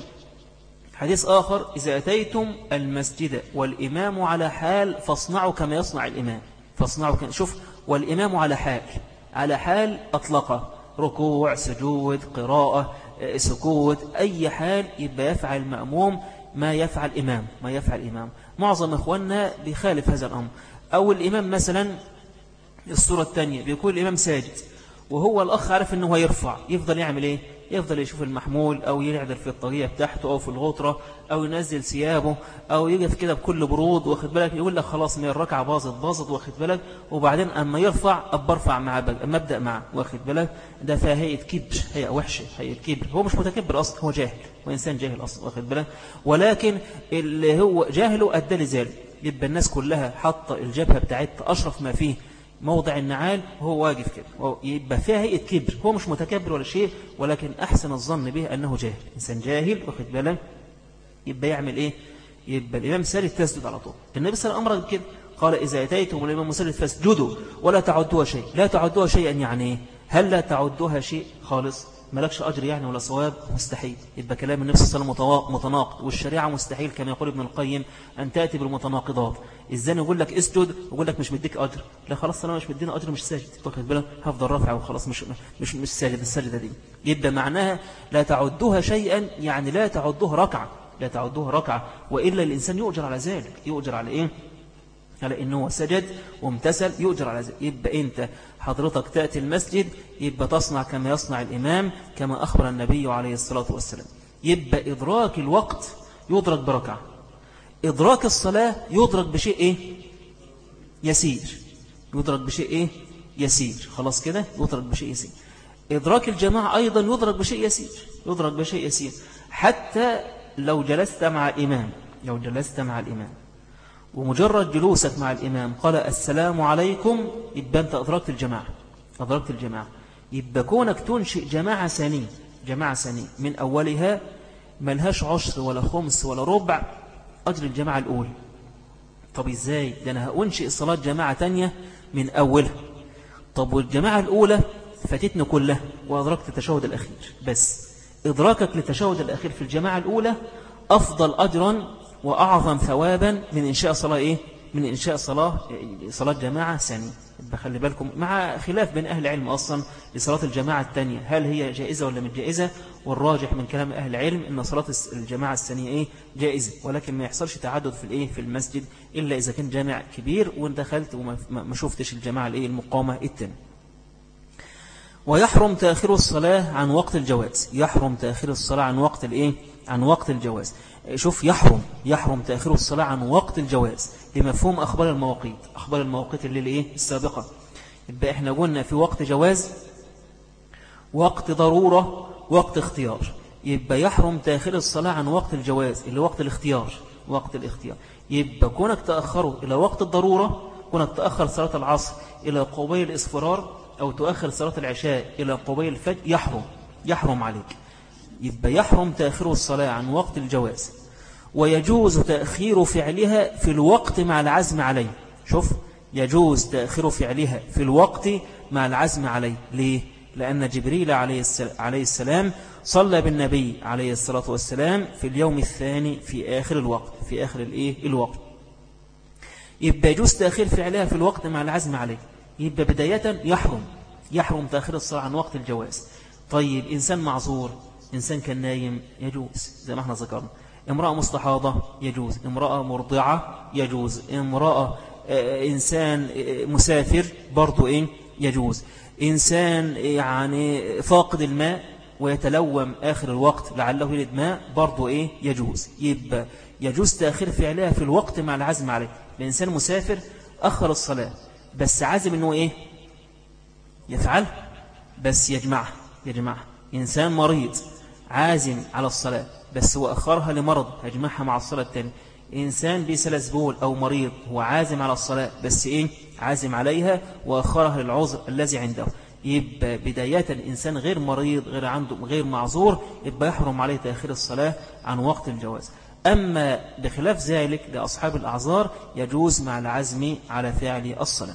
حديث آخر: إذا أتيتم المسجد والإمام على حال فاصنعوا كما يصنع الإمام فاصنعوا كما شوف، والإمام على حال على حال أطلقه، ركوع، سجود، قراءة، سكوت، أي حال يبقى يفعل المأموم ما يفعل الإمام ما يفعل الإمام. معظم إخواننا بيخالف هذا الأمر، أو الإمام مثلا الصورة الثانية بيكون الإمام ساجد وهو الأخ عارف أنه يرفع، يفضل يعمل إيه؟ يفضل يشوف المحمول، أو يعدل في الطريقة بتاعته أو في الغطرة، أو ينزل ثيابه، أو يقف كده بكل برود، واخد بالك، يقول لك خلاص من الركعة باظت باظت واخد بالك، وبعدين أما يرفع أبا ارفع معه بقى، أما أبدأ معه واخد بالك. ده فيها هيئة كبر، هيئة وحشة، هيئة كبر. هو مش متكبر أصلا، هو جاهل، وإنسان جاهل أصلا واخد بالك، ولكن اللي هو جاهله أدى لذلك. يبقى الناس كلها حط الجبهة بتاعتها أشرف ما فيه موضع النعال وهو واقف كده، يبقى فيها هيئة كبر. هو مش متكبر ولا شيء، ولكن أحسن الظن به أنه جاهل، إنسان جاهل واخد بالك. يبقى يعمل إيه؟ يبقى الإمام ساجد تسجد على طول. النبي صلى الله عليه وسلم أمر كده، قال: إذا أتيتم الإمام ساجد فاسجدوا ولا تعدوها شيء. لا تعدوها شيئا يعني إيه؟ هل لا تعدوها شيء خالص؟ مالكش أجر يعني ولا صواب؟ مستحيل. يبقى كلام النبي صلى الله عليه وسلم متناقض، والشريعة مستحيل كما يقول ابن القيم أن تأتي بالمتناقضات. إزاي يقول لك اسجد ويقول لك مش مديك أجر؟ لا خلاص، أنا مش مدينا أجر، مش ساجد، واخد بالك، هفضل رافع وخلاص، مش مش مش ساجد السجدة دي. يبقى معناها لا تعدوها شيئا يعني لا تعدوها ركعة لا تعدوها ركعة وإلا الإنسان يؤجر على ذلك. يؤجر على إيه؟ على إنه سجد وامتثل، يؤجر على ذلك. يبقى أنت حضرتك تأتي المسجد، يبقى تصنع كما يصنع الإمام كما أخبر النبي عليه الصلاة والسلام. يبقى إدراك الوقت يدرك بركعة، إدراك الصلاة يدرك بشيء إيه؟ يسير يدرك بشيء إيه؟ يسير. خلاص كده، يدرك بشيء يسير. إدراك الجماعة أيضا يدرك بشيء يسير يدرك بشيء يسير حتى لو جلست مع الإمام لو جلست مع الإمام ومجرد جلوسك مع الإمام قال السلام عليكم، يبقى أنت أدركت الجماعة أدركت الجماعة. يبقى كونك تنشئ جماعة ثانية جماعة ثانية من أولها ملهاش عشر ولا خمس ولا ربع أجر الجماعة الأولى. طب إزاي؟ ده أنا هأنشئ صلاة جماعة تانية من أولها. طب والجماعة الأولى فاتتني كلها وأدركت التشهد الأخير، بس إدراكك للتشهد الأخير في الجماعة الأولى أفضل أجرا وأعظم ثوابا من إنشاء صلاة إيه؟ من إنشاء صلاة صلاة جماعة ثانية. بخلي بالكم مع خلاف بين أهل العلم أصلا لصلاة الجماعة الثانية هل هي جائزة ولا مش جائزة، والراجح من كلام أهل العلم أن صلاة الجماعة الثانية إيه جائزة، ولكن ما يحصلش تعدد في الإيه في المسجد إلا إذا كان جامع كبير وندخلت وما شفتش الجماعة الإيه المقامة الثانية. ويحرم تأخير الصلاة عن وقت الجواز، يحرم تأخير الصلاة عن وقت الإيه عن وقت الجواز. شوف يحرم يحرم تأخير الصلاة عن وقت الجواز بمفهوم أخبار المواقيت، أخبار المواقيت اللي الإيه السابقة. يبقى إحنا قلنا في وقت جواز، وقت ضرورة، وقت اختيار. يبقى يحرم تأخير الصلاة عن وقت الجواز اللي وقت الاختيار، وقت الاختيار. يبقى كونك تأخره إلى وقت الضرورة، كونك تأخر صلاة العصر إلى قبيل الإصفرار أو تؤخر صلاة العشاء إلى قبيل الفجر يحرم يحرم عليك. يبقى يحرم تأخير الصلاة عن وقت الجواز، ويجوز تأخير فعلها في الوقت مع العزم عليه. شوف يجوز تأخير فعلها في الوقت مع العزم عليه. ليه؟ لأن جبريل عليه السلام صلى بالنبي عليه الصلاة والسلام في اليوم الثاني في آخر الوقت في آخر الإيه الوقت. يبقى يجوز تأخير فعلها في الوقت مع العزم عليه. يبقى بداية يحرم يحرم تأخير الصلاة عن وقت الجواز. طيب إنسان معذور، إنسان كان نايم يجوز زي ما احنا ذكرنا، امرأة مستحاضة يجوز، امرأة مرضعة يجوز، امرأة إنسان مسافر برضو إيه يجوز، إنسان يعني فاقد الماء ويتلوم آخر الوقت لعله يلد ماء برضو إيه يجوز. يبقى يجوز تأخير فعلها في الوقت مع العزم عليه. الإنسان مسافر أخر الصلاة بس عازم أنه إيه يفعل بس يجمعها يجمعها. إنسان مريض عازم على الصلاة بس هو أخرها لمرض يجمعها مع الصلاة الثانية. إنسان بسلسبول أو مريض هو عازم على الصلاة بس إيه عازم عليها وأخرها للعذر الذي عنده. يبقى بداية الإنسان غير مريض غير عنده غير معذور يبقى يحرم عليه تأخير الصلاة عن وقت الجواز. أما بخلاف ذلك لأصحاب الأعذار يجوز مع العزم على فعل الصلاة.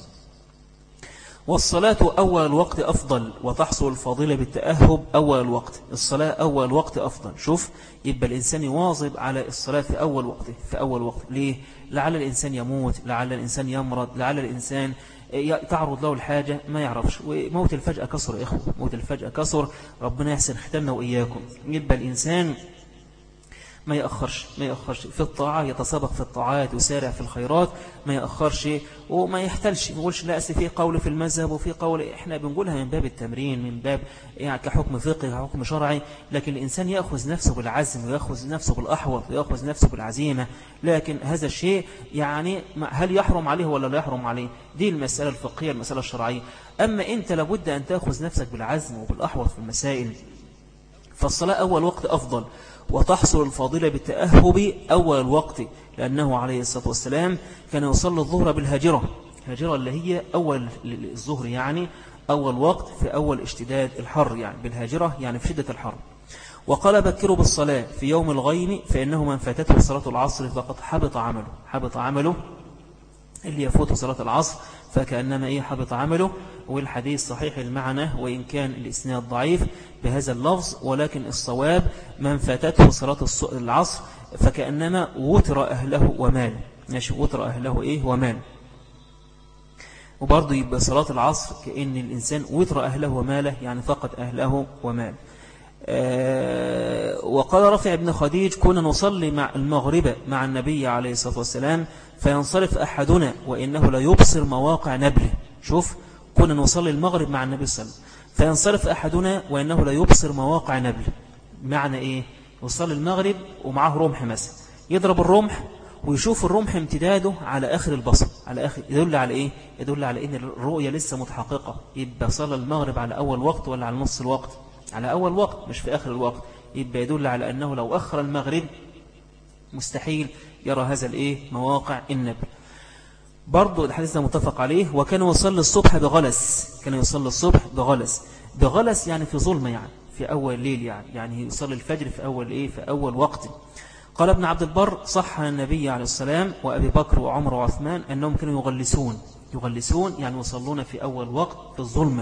والصلاة أول الوقت أفضل وتحصل الفضيلة بالتأهب أول الوقت. الصلاة أول الوقت أفضل. شوف يبقى الإنسان يواظب على الصلاة في أول وقته في أول وقت. ليه؟ لعل الإنسان يموت، لعل الإنسان يمرض، لعل الإنسان تعرض له الحاجة ما يعرفش. وموت الفجأة كسر إخوة، موت الفجأة كسر، ربنا يحسن ختمنا وإياكم. يبقى الإنسان ما يأخرش ما يأخرش في الطاعة، يتسابق في الطاعات ويسارع في الخيرات، ما يأخرش وما يحتلش. ما يقولش لا أصل في قول في المذهب وفي قول إحنا بنقولها من باب التمرين، من باب يعني كحكم فقهي كحكم شرعي. لكن الإنسان يأخذ نفسه بالعزم ويأخذ نفسه بالأحوط ويأخذ نفسه بالعزيمة. لكن هذا الشيء يعني هل يحرم عليه ولا لا يحرم عليه؟ دي المسألة الفقهية المسألة الشرعية. أما أنت لابد أن تأخذ نفسك بالعزم وبالأحوط في المسائل. فالصلاة أول وقت أفضل وتحصل الفضيلة بالتأهب أول الوقت، لأنه عليه الصلاة والسلام كان يصلي الظهر بالهاجرة. الهاجرة اللي هي أول الظهر يعني أول وقت في أول اشتداد الحر، يعني بالهاجرة يعني في شدة الحر. وقال بكروا بالصلاة في يوم الغيم فإنه من فاتته صلاة العصر فقد حبط عمله. حبط عمله اللي يفوت صلاة العصر فكأنما إيه حبط عمله. والحديث صحيح المعنى وإن كان الإسناد ضعيف بهذا اللفظ، ولكن الصواب من فاتته صلاة العصر فكأنما وتر أهله ومال. ماشي وتر أهله إيه ومال. وبرضه يبقى صلاة العصر كأن الإنسان وتر أهله وماله يعني فقط أهله ومال. آه وقال رافع بن خديج كنا نصلي مع المغرب مع النبي عليه الصلاة والسلام فينصرف أحدنا وإنه لا يبصر مواقع نبله. شوف كنا نصلي المغرب مع النبي صلى الله عليه وسلم فينصرف أحدنا وإنه لا يبصر مواقع نبله. معنى إيه؟ يصلي المغرب ومعه رمح مثلا، يضرب الرمح ويشوف الرمح امتداده على آخر البصر، على آخر يدل على إيه؟ يدل على إن الرؤية لسه متحققة. يبقى صلى المغرب على أول وقت ولا على نص الوقت؟ على أول وقت مش في آخر الوقت. يبقى يدل على أنه لو أخر المغرب مستحيل يرى هذا الإيه مواقع النبل. برضو الحديث ده متفق عليه. وكان يصلي الصبح بغلس، كان يصلي الصبح بغلس. بغلس يعني في ظلمة، يعني في أول ليل، يعني يعني يصلي الفجر في أول إيه في أول وقت. قال ابن عبد البر صح النبي عليه السلام وأبي بكر وعمر وعثمان أنهم كانوا يغلسون يغلسون يعني يصلون في أول وقت في الظلمة.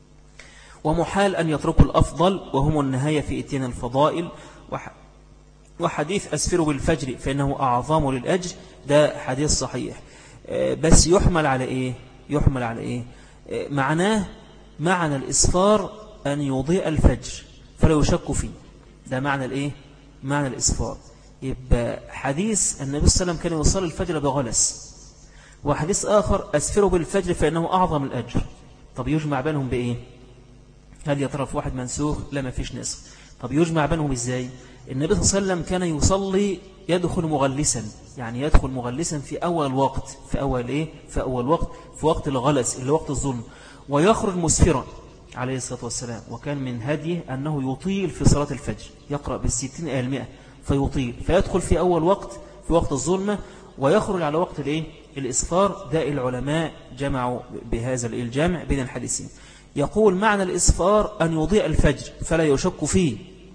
ومحال أن يتركوا الأفضل وهم النهاية في إتيان الفضائل وحديث أسفروا بالفجر فإنه أعظم للأجر ده حديث صحيح. بس يحمل على إيه يحمل على إيه معناه معنى الإسفار أن يضيء الفجر فلا يشك فيه، ده معنى الإيه معنى الإسفار. يبقى حديث النبي صلى الله عليه وسلم كان يصلي الفجر بغلس، وحديث آخر أسفروا بالفجر فإنه أعظم الأجر. طب يجمع بينهم بإيه؟ هل يطرف واحد منسوخ؟ لا، ما فيش نسخ. طب يجمع بينهم إزاي؟ النبي صلى الله عليه وسلم كان يصلي يدخل مغلسا، يعني يدخل مغلسا في أول الوقت في أول إيه؟ في أول وقت في وقت الغلس اللي وقت الظلم، ويخرج مسفرا عليه الصلاة والسلام. وكان من هديه أنه يطيل في صلاة الفجر، يقرأ بالستين آية المئة فيطيل، فيدخل في أول وقت في وقت الظلمة ويخرج على وقت الإيه؟ الإسفار. ده العلماء جمعوا بهذا الجمع بين الحديثين. يقول معنى الإسفار أن يضيء الفجر فلا يشك فيه.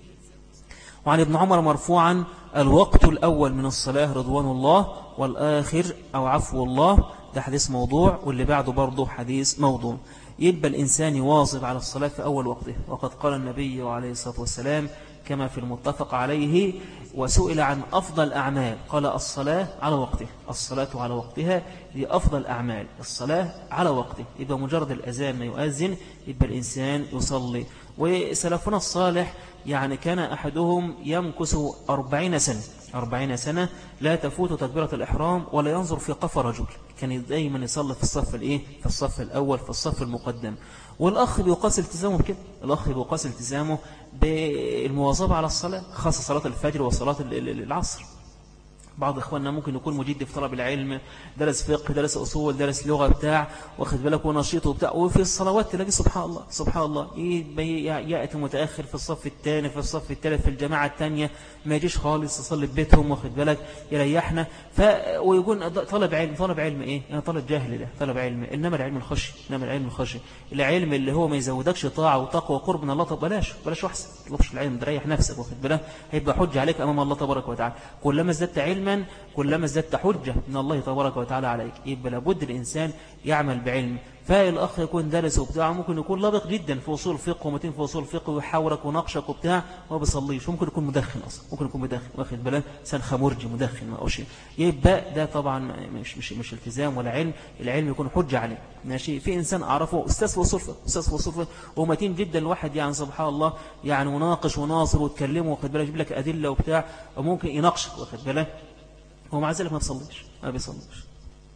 وعن ابن عمر مرفوعا الوقت الأول من الصلاة رضوان الله والآخر أو عفو الله، ده حديث موضوع، واللي بعده برضه حديث موضوع. يبقى الإنسان يواظب على الصلاة في أول وقته. وقد قال النبي عليه الصلاة والسلام كما في المتفق عليه وسئل عن أفضل أعمال قال الصلاة على وقته. الصلاة على وقتها هي أفضل أعمال، الصلاة على وقته. يبقى مجرد الأذان ما يؤذن يبقى الإنسان يصلي. وسلفنا الصالح يعني كان أحدهم يمكث أربعين سنة أربعين سنة لا تفوت تكبيرة الإحرام ولا ينظر في قف رجل، كان دائما يصلي في الصف الإيه في الصف الأول في الصف المقدم. والأخ بيقاس التزامه بكده، الأخ بيقاس التزامه بالمواظبة على الصلاة، خاصة صلاة الفجر وصلاة العصر. بعض إخواننا ممكن يكون مجد في طلب العلم، درس فقه، درس أصول، درس لغة بتاع، واخد بالك ونشيط وبتاع، وفي الصلوات تلاقي سبحان الله سبحان الله يأتي متأخر في الصف الثاني في الصف الثالث في الجماعة الثانية، ما يجيش خالص يصلي ببيتهم، واخد بالك يريحنا. ف ويكون طلب علم طلب علم إيه يعني طلب جاهل، ده طلب علم. إنما العلم الخشي إنما العلم الخشي العلم اللي هو ما يزودكش طاعة وتقوى وقرب من الله. طب بلاش بلاش وحسن تطلبش العلم، تريح نفسك، واخد بالك هيبقى حجة عليك أمام الله تبارك وتعالى. كلما ازددت علم كلما ازددت حجة من الله تبارك وتعالى عليك. يبقى لابد الإنسان يعمل بعلم. فالأخ يكون دارس وبتاع، ممكن يكون لابق جدا في وصول الفقه ومتين في وصول الفقه ويحاورك ونقشك وبتاع وما بيصليش، ممكن يكون مدخن أصلا، ممكن يكون مدخن، واخد بالك إنسان خمرجي مدخن ما أو شيء. يبقى ده طبعا مش مش مش التزام ولا علم. العلم يكون حجة عليه. ماشي. في إنسان أعرفه أستاذ في وصول الفقه أستاذ في وصول الفقه ومتين جدا، الواحد يعني سبحان الله يعني مناقش وناصر وتكلمه، واخد بالك يجيب لك أدلة وبتاع وممكن يناقشك، واخد بالك ومع ذلك ما بيصليش ما بيصليش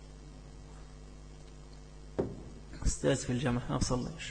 أستاذ في الجامعة ما بيصليش.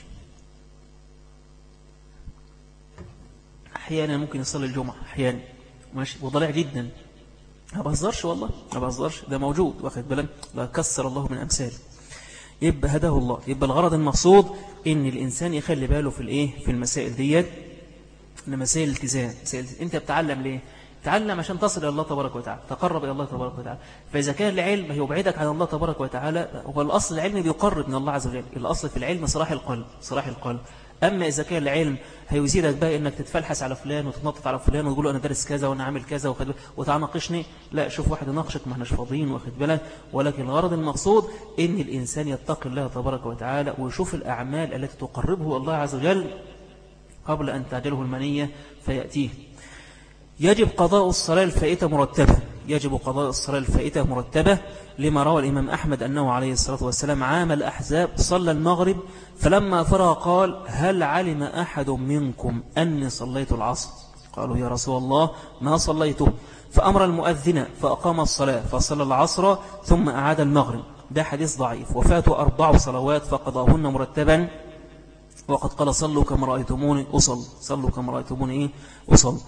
أحيانا ممكن يصلي الجمعة أحيانا ماشي وضلع جدا، ما بهزرش والله ما بهزرش، ده موجود، واخد بالك لا كسر الله من أمثاله. يبقى هداه الله. يبقى الغرض المقصود إن الإنسان يخلي باله في الإيه في المسائل ديت، إن مسائل الالتزام. أنت بتعلم ليه؟ تعلم عشان تصل إلى الله تبارك وتعالى، تقرب إلى الله تبارك وتعالى. فإذا كان العلم يبعدك عن الله تبارك وتعالى، هو الأصل العلم بيقرب من الله عز وجل. الأصل في العلم صلاح القلب صلاح القلب. أما إذا كان العلم هيزيدك بقى إنك تتفلحس على فلان وتتنطط على فلان وتقول له أنا دارس كذا وأنا عامل كذا وتناقشني، لا شوف واحد يناقشك ما احناش فاضيين، واخد بالك. ولكن الغرض المقصود إن الإنسان يتقي الله تبارك وتعالى ويشوف الأعمال التي تقربه الله عز وجل قبل أن تعجله المنية فيأتيه. يجب قضاء الصلاة الفائتة مرتبة يجب قضاء الصلاة الفائتة مرتبة لما روى الإمام أحمد أنه عليه الصلاة والسلام عام الأحزاب صلى المغرب فلما فرغ قال هل علم أحد منكم أني صليت العصر؟ قالوا يا رسول الله ما صليته. فأمر المؤذن فأقام الصلاة فصلى العصر ثم أعاد المغرب. ده حديث ضعيف. وفاتوا أربع صلوات فقضاهن مرتبا، وقد قال صلوا كما رأيتموني أصل صلوا كما رأيتموني إيه أصل.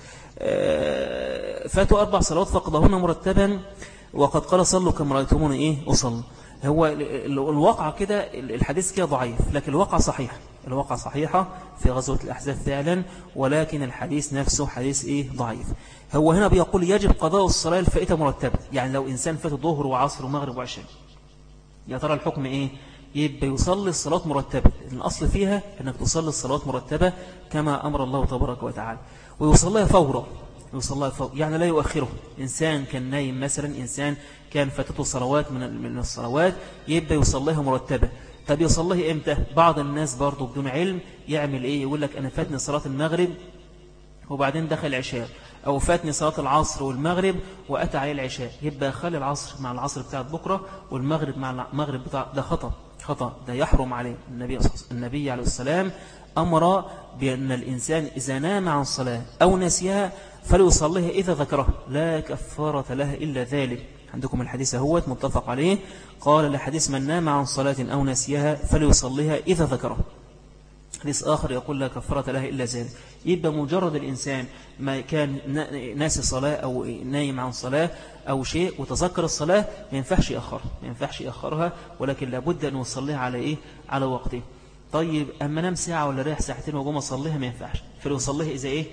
فاتوا أربع صلوات فقضاهن مرتبا، وقد قال صلوا كما رأيتموني إيه أصل. هو الواقع كده الحديث كده ضعيف، لكن الواقع صحيح الواقع صحيحة في غزوة الأحزاب فعلا، ولكن الحديث نفسه حديث إيه ضعيف. هو هنا بيقول يجب قضاء الصلاة الفائتة مرتبة، يعني لو إنسان فات ظهر وعصر ومغرب وعشاء، يا ترى الحكم إيه؟ يبقى يصلي الصلاة مرتبة. الأصل فيها أنك تصلي الصلاة مرتبة كما أمر الله تبارك وتعالى، ويصليها فورا يصليها فورا يعني لا يؤخره. إنسان كان نايم مثلا، إنسان كان فاتته صلوات من من الصلوات، يبقى يصليها مرتبة. طب يصليها إمتى؟ بعض الناس برضو بدون علم يعمل إيه؟ يقول لك أنا فاتني صلاة المغرب وبعدين دخل العشاء، أو فاتني صلاة العصر والمغرب وأتى عليه العشاء، يبقى خلي العصر مع العصر بتاعت بكرة والمغرب مع المغرب بتاع ده خطأ خطأ، ده يحرم عليه. النبي النبي عليه السلام أمر بأن الإنسان إذا نام عن صلاة أو نسيها فليصليها إذا ذكرها، لا كفارة لها إلا ذلك. عندكم الحديث هو متفق عليه، قال لحديث من نام عن صلاة أو نسيها فليصليها إذا ذكرها. حديث آخر يقول لا كفارة لها إلا ذلك. يبقى مجرد الإنسان ما كان ناسي صلاة أو نايم عن صلاة أو شيء وتذكر الصلاة ما ينفعش يأخرها ما ينفعش يأخرها ولكن لابد أن يصليها على إيه؟ على وقته. طيب أما نام ساعة ولا ريح ساعتين وقوم أصليها ما ينفعش، فليصليها إذا إيه؟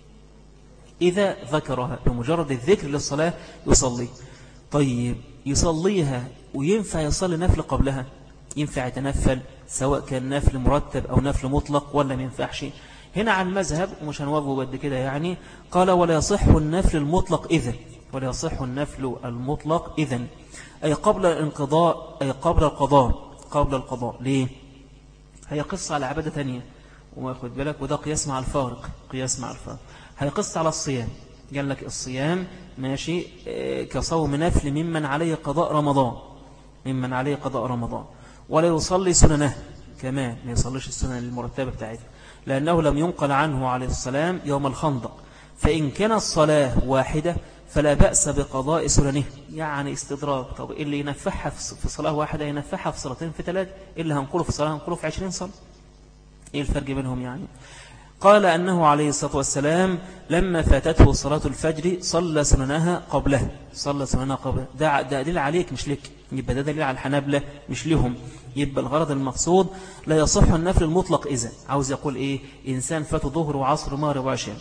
إذا ذكرها، بمجرد الذكر للصلاة يصلي. طيب يصليها وينفع يصلي نفل قبلها؟ ينفع يتنفل سواء كان نفل مرتب أو نفل مطلق ولا ما ينفعش؟ هنا على المذهب ومش هنوافقه قد كده يعني، قال ولا يصح النفل المطلق إذن ولا يصح النفل المطلق إذن أي قبل الانقضاء أي قبل القضاء قبل القضاء. ليه؟ هي قصة على عبادة تانية وما خد بالك، وده قياس مع الفارق قياس مع الفارق. هي قصة على الصيام، قال لك الصيام ماشي كصوم نفل ممن عليه قضاء رمضان ممن عليه قضاء رمضان ولا يصلي سننه كمان، ما يصليش السنن المرتبة بتاعتها لأنه لم ينقل عنه عليه السلام يوم الخندق. فإن كان الصلاة واحدة فلا بأس بقضاء سننه، يعني استدراك. طب اللي ينفعها في صلاة واحدة ينفعها في صلاتين في ثلاث، اللي هنقوله في صلاة هنقوله في عشرين صلاة، إيه الفرق بينهم يعني؟ قال أنه عليه الصلاة والسلام لما فاتته صلاة الفجر صلى سننها قبله صلى سننها قبله. ده دليل عليك مش لك، يبقى ده دليل على الحنابلة مش لهم. يبقى الغرض المقصود لا يصح النفل المطلق. إذا عاوز يقول إيه؟ إنسان فاته ظهر وعصر ومغرب وعشاء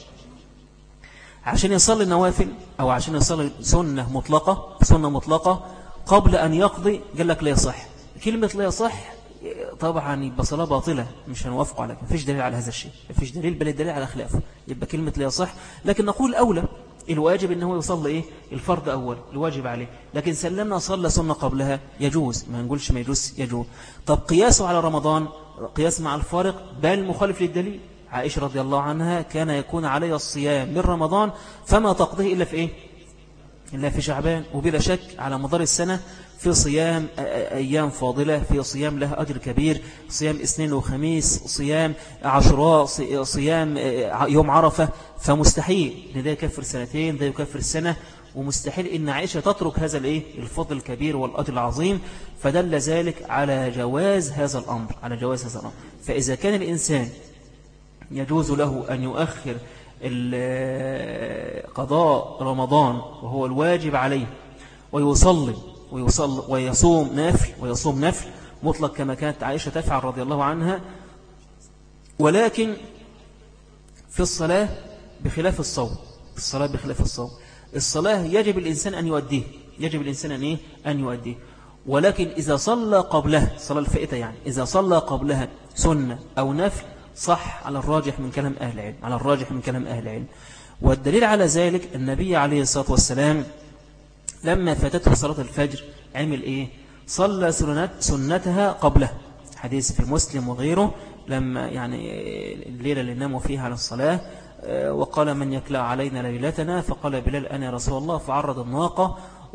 عشان يصلي النوافل أو عشان يصلي سنة مطلقة سنة مطلقة قبل أن يقضي، قال لك لا يصح. كلمة لا يصح طبعا يبقى صلاة باطلة، مش هنوافق عليك، مفيش دليل على هذا الشيء، مفيش دليل بل الدليل على خلافه. يبقى كلمة لا يصح، لكن نقول أولى الواجب إنه يصلي إيه؟ الفرض أول الواجب عليه، لكن سلمنا صلى سنة قبلها يجوز، ما نقولش ما يجوز يجوز. طب قياسه على رمضان قياس مع الفارق بل مخالف للدليل. عائشة رضي الله عنها كان يكون علي الصيام من رمضان فما تقضيه إلا في إيه؟ إلا في شعبان. وبلا شك على مدار السنة في صيام أيام فاضلة، في صيام لها أجر كبير، صيام اثنين وخميس، صيام عشراء، صيام يوم عرفة. فمستحيل إن ده يكفر سنتين ده يكفر السنة، ومستحيل إن عائشة تترك هذا الإيه الفضل الكبير والأجر العظيم. فدل ذلك على جواز هذا الأمر على جواز هذا الأمر. فإذا كان الإنسان يجوز له أن يؤخر قضاء رمضان وهو الواجب عليه ويصلي ويصلي ويصوم نفل ويصوم نفل مطلق كما كانت عائشة تفعل رضي الله عنها، ولكن في الصلاة بخلاف الصوم الصلاة بخلاف الصوم الصلاة يجب الإنسان أن يؤديه يجب الإنسان أن, إيه؟ أن يؤديه ولكن إذا صلى قبلها صلاة الفائتة يعني إذا صلى قبلها سنة أو نفل صح على الراجح من كلام أهل العلم على الراجح من كلام أهل العلم. والدليل على ذلك النبي عليه الصلاة والسلام لما فاتته صلاة الفجر عمل إيه؟ صلى سنتها قبله. حديث في مسلم وغيره لما يعني الليلة اللي ناموا فيها على الصلاة وقال من يكلأ علينا ليلتنا فقال بلال أنا يا رسول الله، فعرض الناقة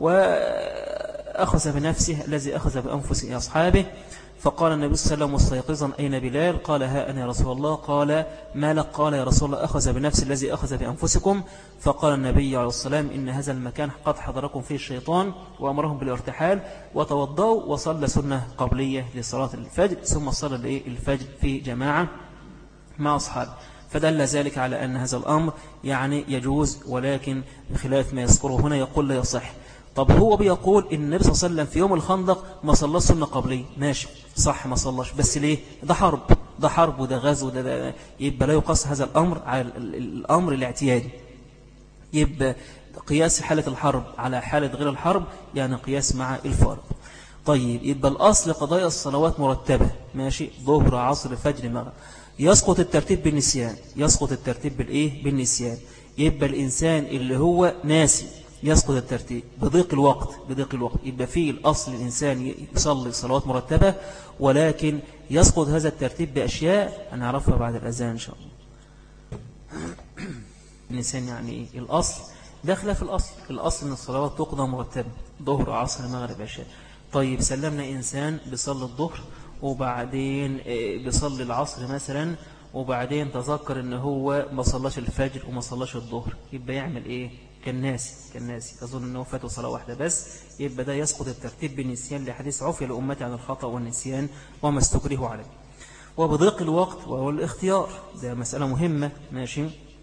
وأخذ بنفسه الذي أخذ بأنفس أصحابه. فقال النبي صلى الله عليه وسلم مستيقظا أين بلال؟ قال ها أنا يا رسول الله. قال ما لك؟ قال يا رسول الله أخذ بنفس الذي أخذ بأنفسكم. فقال النبي عليه السلام إن هذا المكان قد حضركم فيه الشيطان وأمرهم بالارتحال وتوضوا وصلى سنة قبلية لصلاة الفجر ثم صلى الفجر في جماعة مع أصحابه. فدل ذلك على أن هذا الأمر يعني يجوز، ولكن بخلاف ما يذكره هنا يقول لا يصح. طب هو بيقول إن النبي صلى الله عليه وسلم في يوم الخندق ما صلى سنة قبلية، ماشي صح ما صلاش، بس ليه؟ ده حرب ده حرب وده غزو وده ده، يبقى لا يقاس هذا الأمر على الأمر الاعتيادي. يبقى قياس حالة الحرب على حالة غير الحرب يعني قياس مع الفارق. طيب يبقى الأصل قضايا الصلوات مرتبة، ماشي، ظهر عصر فجر مغرب، يسقط الترتيب بالنسيان يسقط الترتيب بالإيه؟ بالنسيان. يبقى الإنسان اللي هو ناسي يسقط الترتيب بضيق الوقت بضيق الوقت يبقى فيه الأصل الإنسان يصلي صلوات مرتبة، ولكن يسقط هذا الترتيب بأشياء هنعرفها بعد الأذان إن شاء الله. النسيان يعني إيه؟ الأصل داخله في الأصل. الأصل أن الصلوات تقضى مرتبة، ظهر عصر مغرب عشاء. طيب سلمنا إنسان بيصلي الظهر وبعدين بيصلي العصر مثلا، وبعدين تذكر ان هو ما صلاش الفجر وما صلاش الظهر، يبقى يعمل ايه؟ كالناسي كالناسي اظن انه فاته صلاه واحده بس، يبقى ده يسقط الترتيب بالنسيان لحديث عفي لامتي عن الخطا والنسيان وما استكره عليه. وبضيق الوقت وهو الاختيار، ده مساله مهمه ماشي.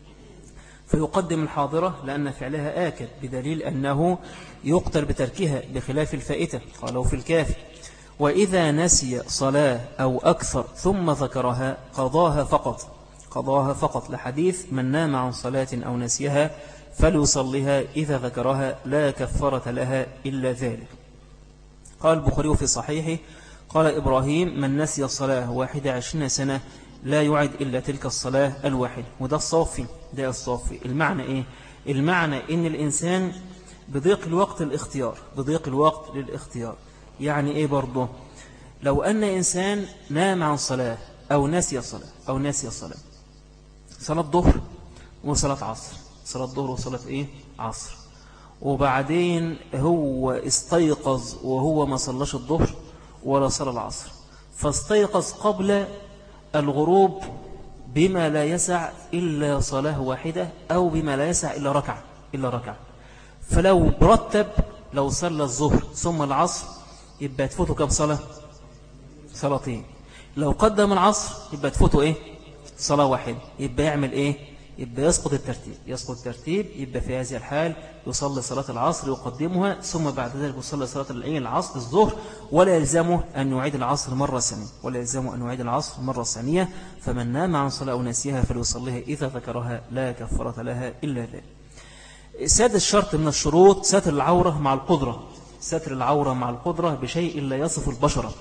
فيقدم الحاضره لان فعلها آكد، بدليل انه يقتل بتركها بخلاف الفائته، قالوا في الكافي. وإذا نسي صلاة أو أكثر ثم ذكرها قضاها فقط، قضاها فقط لحديث من نام عن صلاة أو نسيها فليصليها إذا ذكرها لا كفارة لها إلا ذلك. قال البخاري في صحيحه قال إبراهيم من نسي الصلاة واحد عشرين سنة لا يعد إلا تلك الصلاة الواحد. وده الصافي، ده الصافي. المعنى إيه؟ المعنى إن الإنسان بضيق الوقت الاختيار، بضيق الوقت للاختيار. يعني إيه برضه؟ لو أن إنسان نام عن صلاة أو نسي صلاة أو نسي صلاة، صلاة ظهر وصلاة عصر، صلاة ظهر وصلاة إيه؟ عصر، وبعدين هو استيقظ وهو ما صلاش الظهر ولا صلى العصر، فاستيقظ قبل الغروب بما لا يسع إلا صلاة واحدة أو بما لا يسع إلا ركعة إلا ركعة. فلو برتب، لو صلى الظهر ثم العصر يبقى تفوته كم صلاة؟ صلاتين. لو قدم العصر يبقى تفوته إيه؟ صلاة واحدة. يبقى يعمل إيه؟ يبقى يسقط الترتيب، يسقط الترتيب. يبقى في هذه الحال يصلي صلاة العصر يقدمها، ثم بعد ذلك يصلي صلاة العصر الظهر، ولا يلزمه أن يعيد العصر مرة ثانية، ولا يلزمه أن يعيد العصر مرة ثانية. فمن نام عن صلاة ونسيها فليصليها إذا ذكرها لا كفارة لها إلا ذلك. سادس شرط من الشروط ستر العورة مع القدرة، ستر العورة مع القدرة بشيء لا يصف البشرة.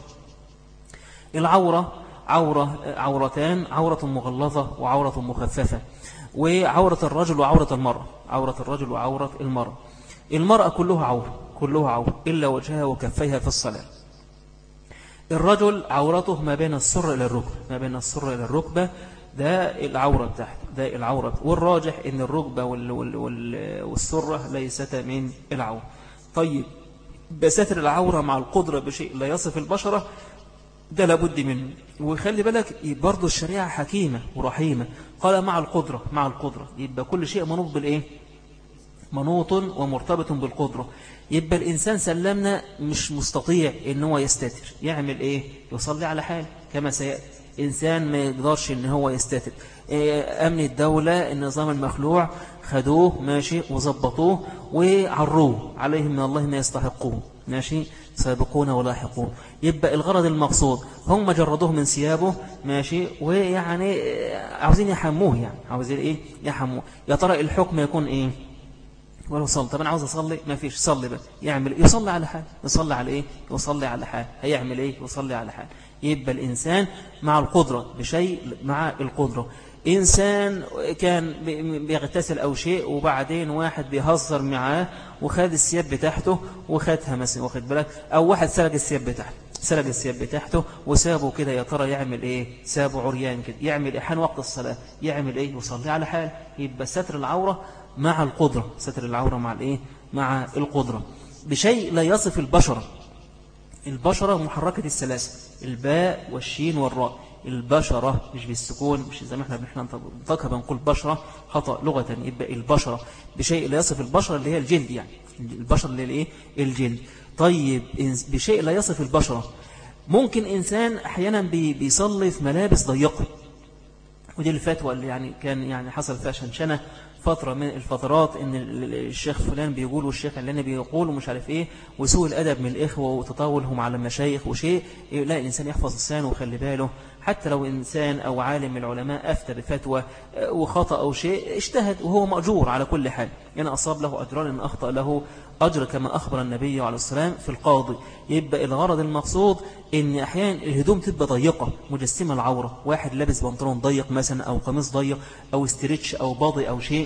العورة عورة عورتان، عورة مغلظة وعورة مخففة، وعورة الرجل وعورة المرأة، عورة الرجل وعورة المرأة. المرأة كلها عورة، كلها عورة إلا وجهها وكفيها في الصلاة. الرجل عورته ما بين السر إلى الركبة، ما بين السر إلى الركبة، ده العورة بتاعته، ده العورة. والراجح إن الركبة وال وال وال والسرة ليست من العورة. طيب بستر العورة مع القدرة بشيء لا يصف البشرة، ده لابد منه. وخلي بالك برضو الشريعة حكيمة ورحيمة، قال مع القدرة، مع القدرة يبقى كل شيء منوط بالإيه؟ منوط ومرتبط بالقدرة. يبقى الإنسان سلمنا مش مستطيع إن هو يستتر، يعمل إيه؟ يصلي على حال كما سيأتي. إنسان ما يقدرش إن هو يستتر، أمن الدولة النظام المخلوع خدوه ماشي وزبطوه وعروه، عليهم من الله ما يستحقون ماشي، سابقون ولاحقون. يبقى الغرض المقصود هم جردوه من ثيابه ماشي، ويعني عاوزين يحموه، يعني عاوزين ايه؟ يحموه. يا ترى الحكم يكون ايه؟ ولو صلى، طب انا عاوز اصلي، ما فيش، صلي بقى. يعمل يصلي على حال، يصلي على ايه؟ يصلي على حال. هيعمل ايه؟ يصلي على حال. يبقى الانسان مع القدرة بشيء مع القدرة. إنسان كان بيغتسل أو شيء، وبعدين واحد بيهزر معاه وخد الثياب بتاعته وخدها مثلا، واخد بالك، أو واحد سرق الثياب بتاعته، سرق الثياب بتاعته وسابه كده، يا ترى يعمل إيه؟ سابه عريان كده، يعمل إيه حان وقت الصلاة؟ يعمل إيه؟ يصلي على حال. يبقى ستر العورة مع القدرة، ستر العورة مع الإيه؟ مع القدرة بشيء لا يصف البشرة. البشرة محركة الثلاثة، الباء والشين والراء. البشرة مش بالسكون، مش زي ما احنا بنطقها بنقول بشرة، خطأ لغة. يبقى البشرة بشيء لا يصف البشرة اللي هي الجلد، يعني البشرة اللي هي الايه؟ الجلد. طيب بشيء لا يصف البشرة، ممكن إنسان أحيانا بيصلي في ملابس ضيقة، ودي الفتوى اللي يعني كان يعني حصل فيها شنشنة فترة من الفترات، ان الشيخ فلان بيقول والشيخ اللي بيقول ومش عارف ايه، وسوء الادب من الاخوه وتطاولهم على المشايخ وشيء. لا، الانسان يحفظ لسانه وخلي باله، حتى لو انسان او عالم من العلماء افتى بفتوى وخطا او شيء، اجتهد وهو ماجور على كل حال، ان اصاب له اجران، ان اخطا له أجر، كما أخبر النبي عليه السلام في القاضي. يبقى الغرض المقصود إن أحيانا الهدوم تبقى ضيقة مجسمة العورة، واحد لابس بنطلون ضيق مثلا أو قميص ضيق أو استريتش أو باضي أو شيء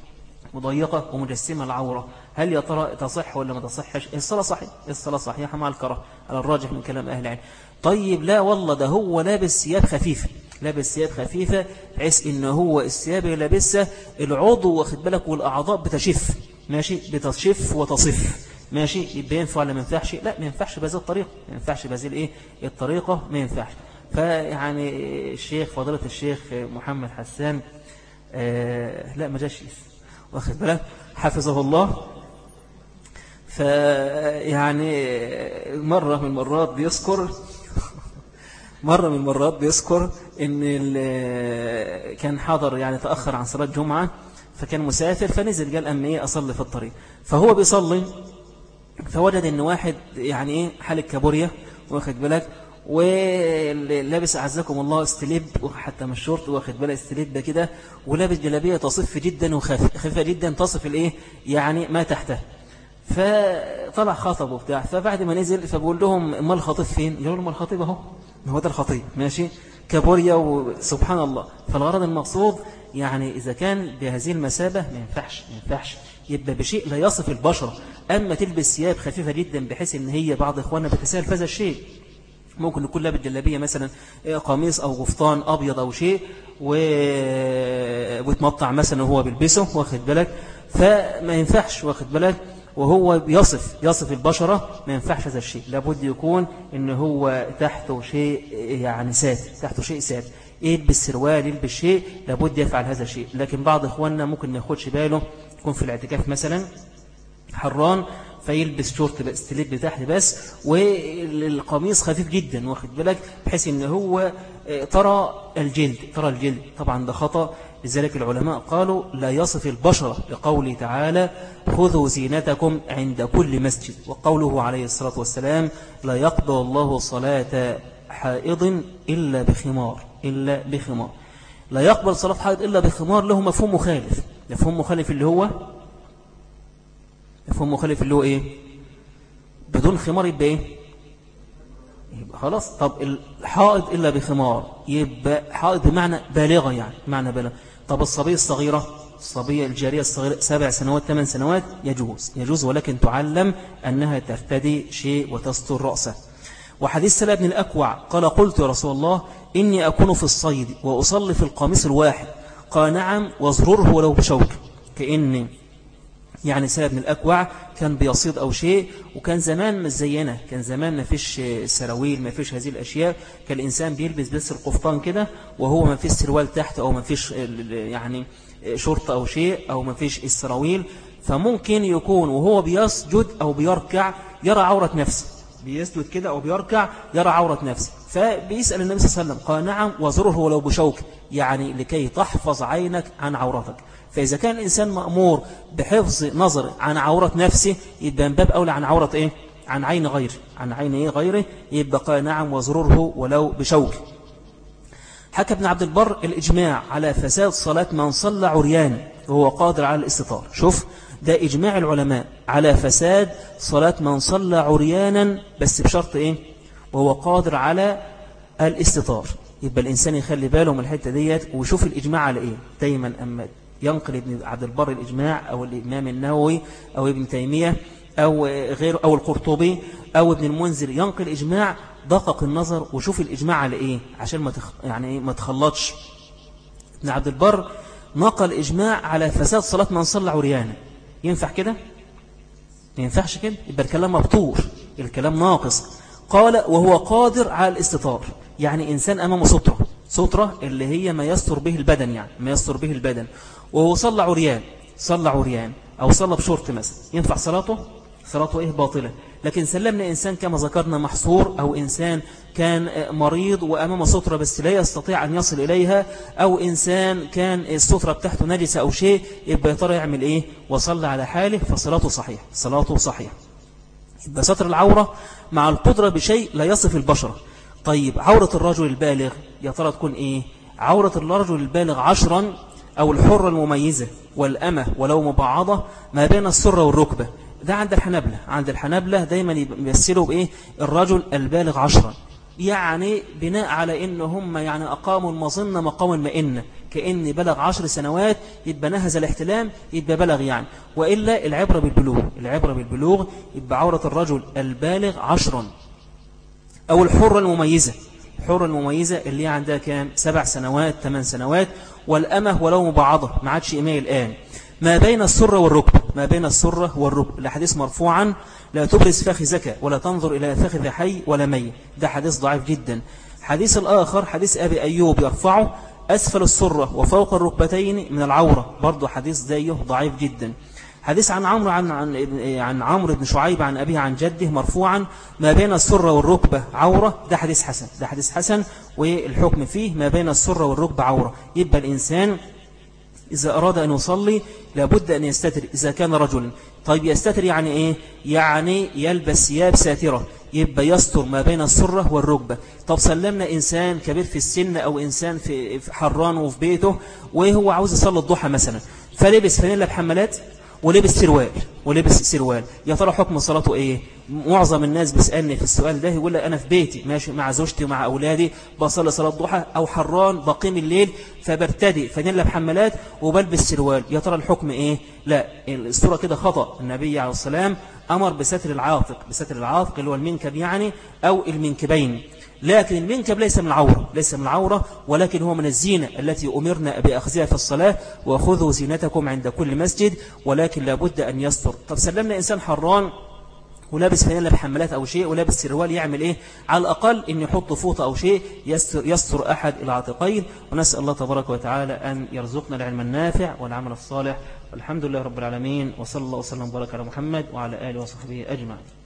مضيقة ومجسمة العورة، هل يا ترى تصح ولا ما تصحش؟ الصلاة صحيح، الصلاة صحيحة مع الكره على الراجح من كلام أهل العلم. طيب لا والله، ده هو لابس ثياب خفيفة، لابس ثياب خفيفة بحيث إن هو الثياب اللي لابسها العضو واخد بالك والأعضاء بتشف ماشي بتشف وتصف ماشي يبقى ينفع ولا ما ينفعش؟ لا ما ينفعش بهذه الطريقة ما ينفعش بهذه الايه الطريقة ما ينفعش. فيعني الشيخ فضيلة الشيخ محمد حسان آه لا ما جاش واخد بالك حفظه الله. فيعني مرة من المرات بيذكر مرة من المرات بيذكر ان كان حاضر يعني تأخر عن صلاة جمعة فكان مسافر فنزل قال أما إيه أصلي في الطريق. فهو بيصلي فوجد ان واحد يعني ايه حالة كابوريا واخد بالك ولابس أعزكم الله استليب وحتى مش شورت واخد بالك استليب كده ولابس جلابية تصف جدا وخفيفة جدا تصف الايه يعني ما تحته. فطلع خاطب وبتاع فبعد ما نزل فبقول لهم ما الخطيب فين؟ يقولوا ما الخطيب اهو هو ده الخطيب ماشي كابوريا وسبحان الله. فالغرض المقصود يعني إذا كان بهذه المثابة ما ينفعش ما ينفعش يبقى بشيء لا يصف البشرة. أما تلبس ثياب خفيفة جدا بحيث إن هي بعض إخواننا بتسهل هذا الشيء ممكن يكون لابس جلابية مثلا قميص أو قفطان أبيض أو شيء و... وتمطع مثلا وهو بيلبسه واخد بالك فما ينفعش واخد بالك وهو يصف يصف البشرة ما ينفعش هذا الشيء. لابد يكون إن هو تحته شيء يعني ساتر تحته شيء ساتر يلبس سروال يلبس شيء لابد يفعل هذا الشيء. لكن بعض إخواننا ممكن ما ياخدش باله يكون في الاعتكاف مثلا حران فيلبس شورت استليب تحت بس والقميص خفيف جدا واخد بالك بحيث ان هو ترى الجلد ترى الجلد طبعا ده خطأ. لذلك العلماء قالوا لا يصف البشرة لقوله تعالى خذوا زينتكم عند كل مسجد وقوله عليه الصلاة والسلام لا يقبل الله صلاة حائض إلا بخمار إلا بخمار. لا يقبل صلاة حائض إلا بخمار له مفهوم مخالف. مفهوم مخالف اللي هو مفهوم مخالف اللي هو إيه بدون خمار يبقى إيه يبقى خلاص. طب الحائض إلا بخمار يبقى حائض بمعنى بالغة يعني معنى بالغة. طب الصبية الصغيرة الصبية الجارية الصغيرة سبع سنوات ثمان سنوات يجوز يجوز ولكن تعلم أنها ترتدي شيء وتستر رأسه. وحديث سلمة بن الأكوع قال قلت يا رسول الله إني أكون في الصيد وأصلي في القميص الواحد قال نعم وازرره ولو بشوك. كأن يعني سلمة بن الأكوع كان بيصيد أو شيء وكان زمان مش زينا كان زمان ما فيش سراويل ما فيش هذه الأشياء كان الإنسان بيلبس بس القفطان كده وهو ما فيش سروال تحت أو ما فيش يعني شرطة أو شيء أو ما فيش السراويل. فممكن يكون وهو بيسجد أو بيركع يرى عورة نفسه بيسجد كده أو بيركع يرى عورة نفسه. فبيسأل النبي صلى الله عليه وسلم قال نعم وزره ولو بشوك يعني لكي تحفظ عينك عن عورتك. فإذا كان الإنسان مأمور بحفظ نظر عن عورة نفسه يبقى من باب أولى عن عورة إيه عن عين غيره عن عين إيه غيره يبقى قال نعم وزره ولو بشوك. حكى ابن عبد البر الإجماع على فساد صلاة من صلى عريان وهو قادر على الاستطار. شوف ده إجماع العلماء على فساد صلاة من صلى عريانا بس بشرط إيه وهو قادر على الاستطار. يبقى الإنسان يخلي باله من الحتة ديت ويشوف الإجماع على إيه. دايما أما ينقل ابن عبد البر الإجماع أو الإمام النووي أو ابن تيمية أو غيره أو القرطبي أو ابن المنذر ينقل إجماع دقق النظر وشوف الإجماع على إيه عشان ما تخ... يعني ما تخلطش. ابن عبد البر نقل إجماع على فساد صلاة من صلى عريانا. ينفع كده؟ ما ينفعش كده يبقى الكلام مبطور الكلام ناقص. قال وهو قادر على الاستطار يعني إنسان أمامه سترة سترة اللي هي ما يستر به البدن يعني ما يستر به البدن وهو صلى عريان صلى عريان أو صلى بشورت مثلا ينفع صلاته صلاته إيه باطلة. لكن سلمنا إنسان كما ذكرنا محصور أو إنسان كان مريض وأمامه سترة بس لا يستطيع أن يصل إليها أو إنسان كان السترة بتاعته نجسة أو شيء يبقى يا ترى يعمل إيه وصلى على حاله فصلاته صحيح صلاته صحيح. يبقى ستر العورة مع القدرة بشيء لا يصف البشرة. طيب عورة الرجل البالغ يا ترى تكون إيه؟ عورة الرجل البالغ عشرا أو الحرة المميزة والأمة ولو مبعضة ما بين السرة والركبة. ده عند الحنابلة عند الحنابلة دايما يمثلوا بإيه الرجل البالغ عشرا يعني بناء على إن هم يعني أقاموا المظنة مقام المئنة كأن بلغ عشر سنوات يبقى نهز الاحتلام يبقى بلغ يعني وإلا العبرة بالبلوغ العبرة بالبلوغ يبقى عورة الرجل البالغ عشرا أو الحرة المميزة حر المميزة اللي هي عندها كام سبع سنوات ثمان سنوات، والأمة ولو مبعضة ما عادش إماء الآن، ما بين السرة والركبة، ما بين السرة والركبة. الحديث مرفوعا لا تبرز فخذك ولا تنظر إلى فخذ حي ولا ميت، ده حديث ضعيف جدا. حديث الآخر حديث أبي أيوب يرفعه أسفل السرة وفوق الركبتين من العورة، برضو حديث زيه ضعيف جدا. حديث عن عمرو عن عن عن عمرو بن شعيب عن أبيه عن جده مرفوعا ما بين السرة والركبة عورة، ده حديث حسن، ده حديث حسن والحكم فيه ما بين السرة والركبة عورة. يبقى الإنسان إذا أراد أن يصلي لابد أن يستتر إذا كان رجلا. طيب يستتر يعني إيه؟ يعني يلبس ثياب ساترة، يبقى يستر ما بين السرة والركبة. طب سلمنا إنسان كبير في السن أو إنسان في حران وفي بيته وهو عاوز يصلي الضحى مثلا، فلبس فانيلا بحمالات ولبس سروال ولبس سروال، يا ترى حكم صلاته ايه؟ معظم الناس بيسالني في السؤال ده يقول لي انا في بيتي ماشي مع زوجتي ومع اولادي بصلي صلاه الضحى، او حران بقيم الليل فبرتدي فانيلا بحمالات وبلبس سروال، يا ترى الحكم ايه؟ لا، الصوره كده خطا. النبي عليه السلام امر بستر العاتق، بستر العاتق اللي هو المنكب يعني او المنكبين، لكن المنكب ليس من العورة، ليس من العورة، ولكن هو من الزينة التي أمرنا بأخذها في الصلاة، وخذوا زينتكم عند كل مسجد، ولكن لابد أن يستر. طب سلمنا إنسان حران ولابس فانيلا بحمالات أو شيء ولابس سروال، يعمل إيه؟ على الأقل إن يحط فوطة أو شيء يستر, يستر أحد العاتقين. ونسأل الله تبارك وتعالى أن يرزقنا العلم النافع والعمل الصالح، والحمد لله رب العالمين، وصلى الله وسلم وبارك على محمد وعلى آله وصحبه أجمعين.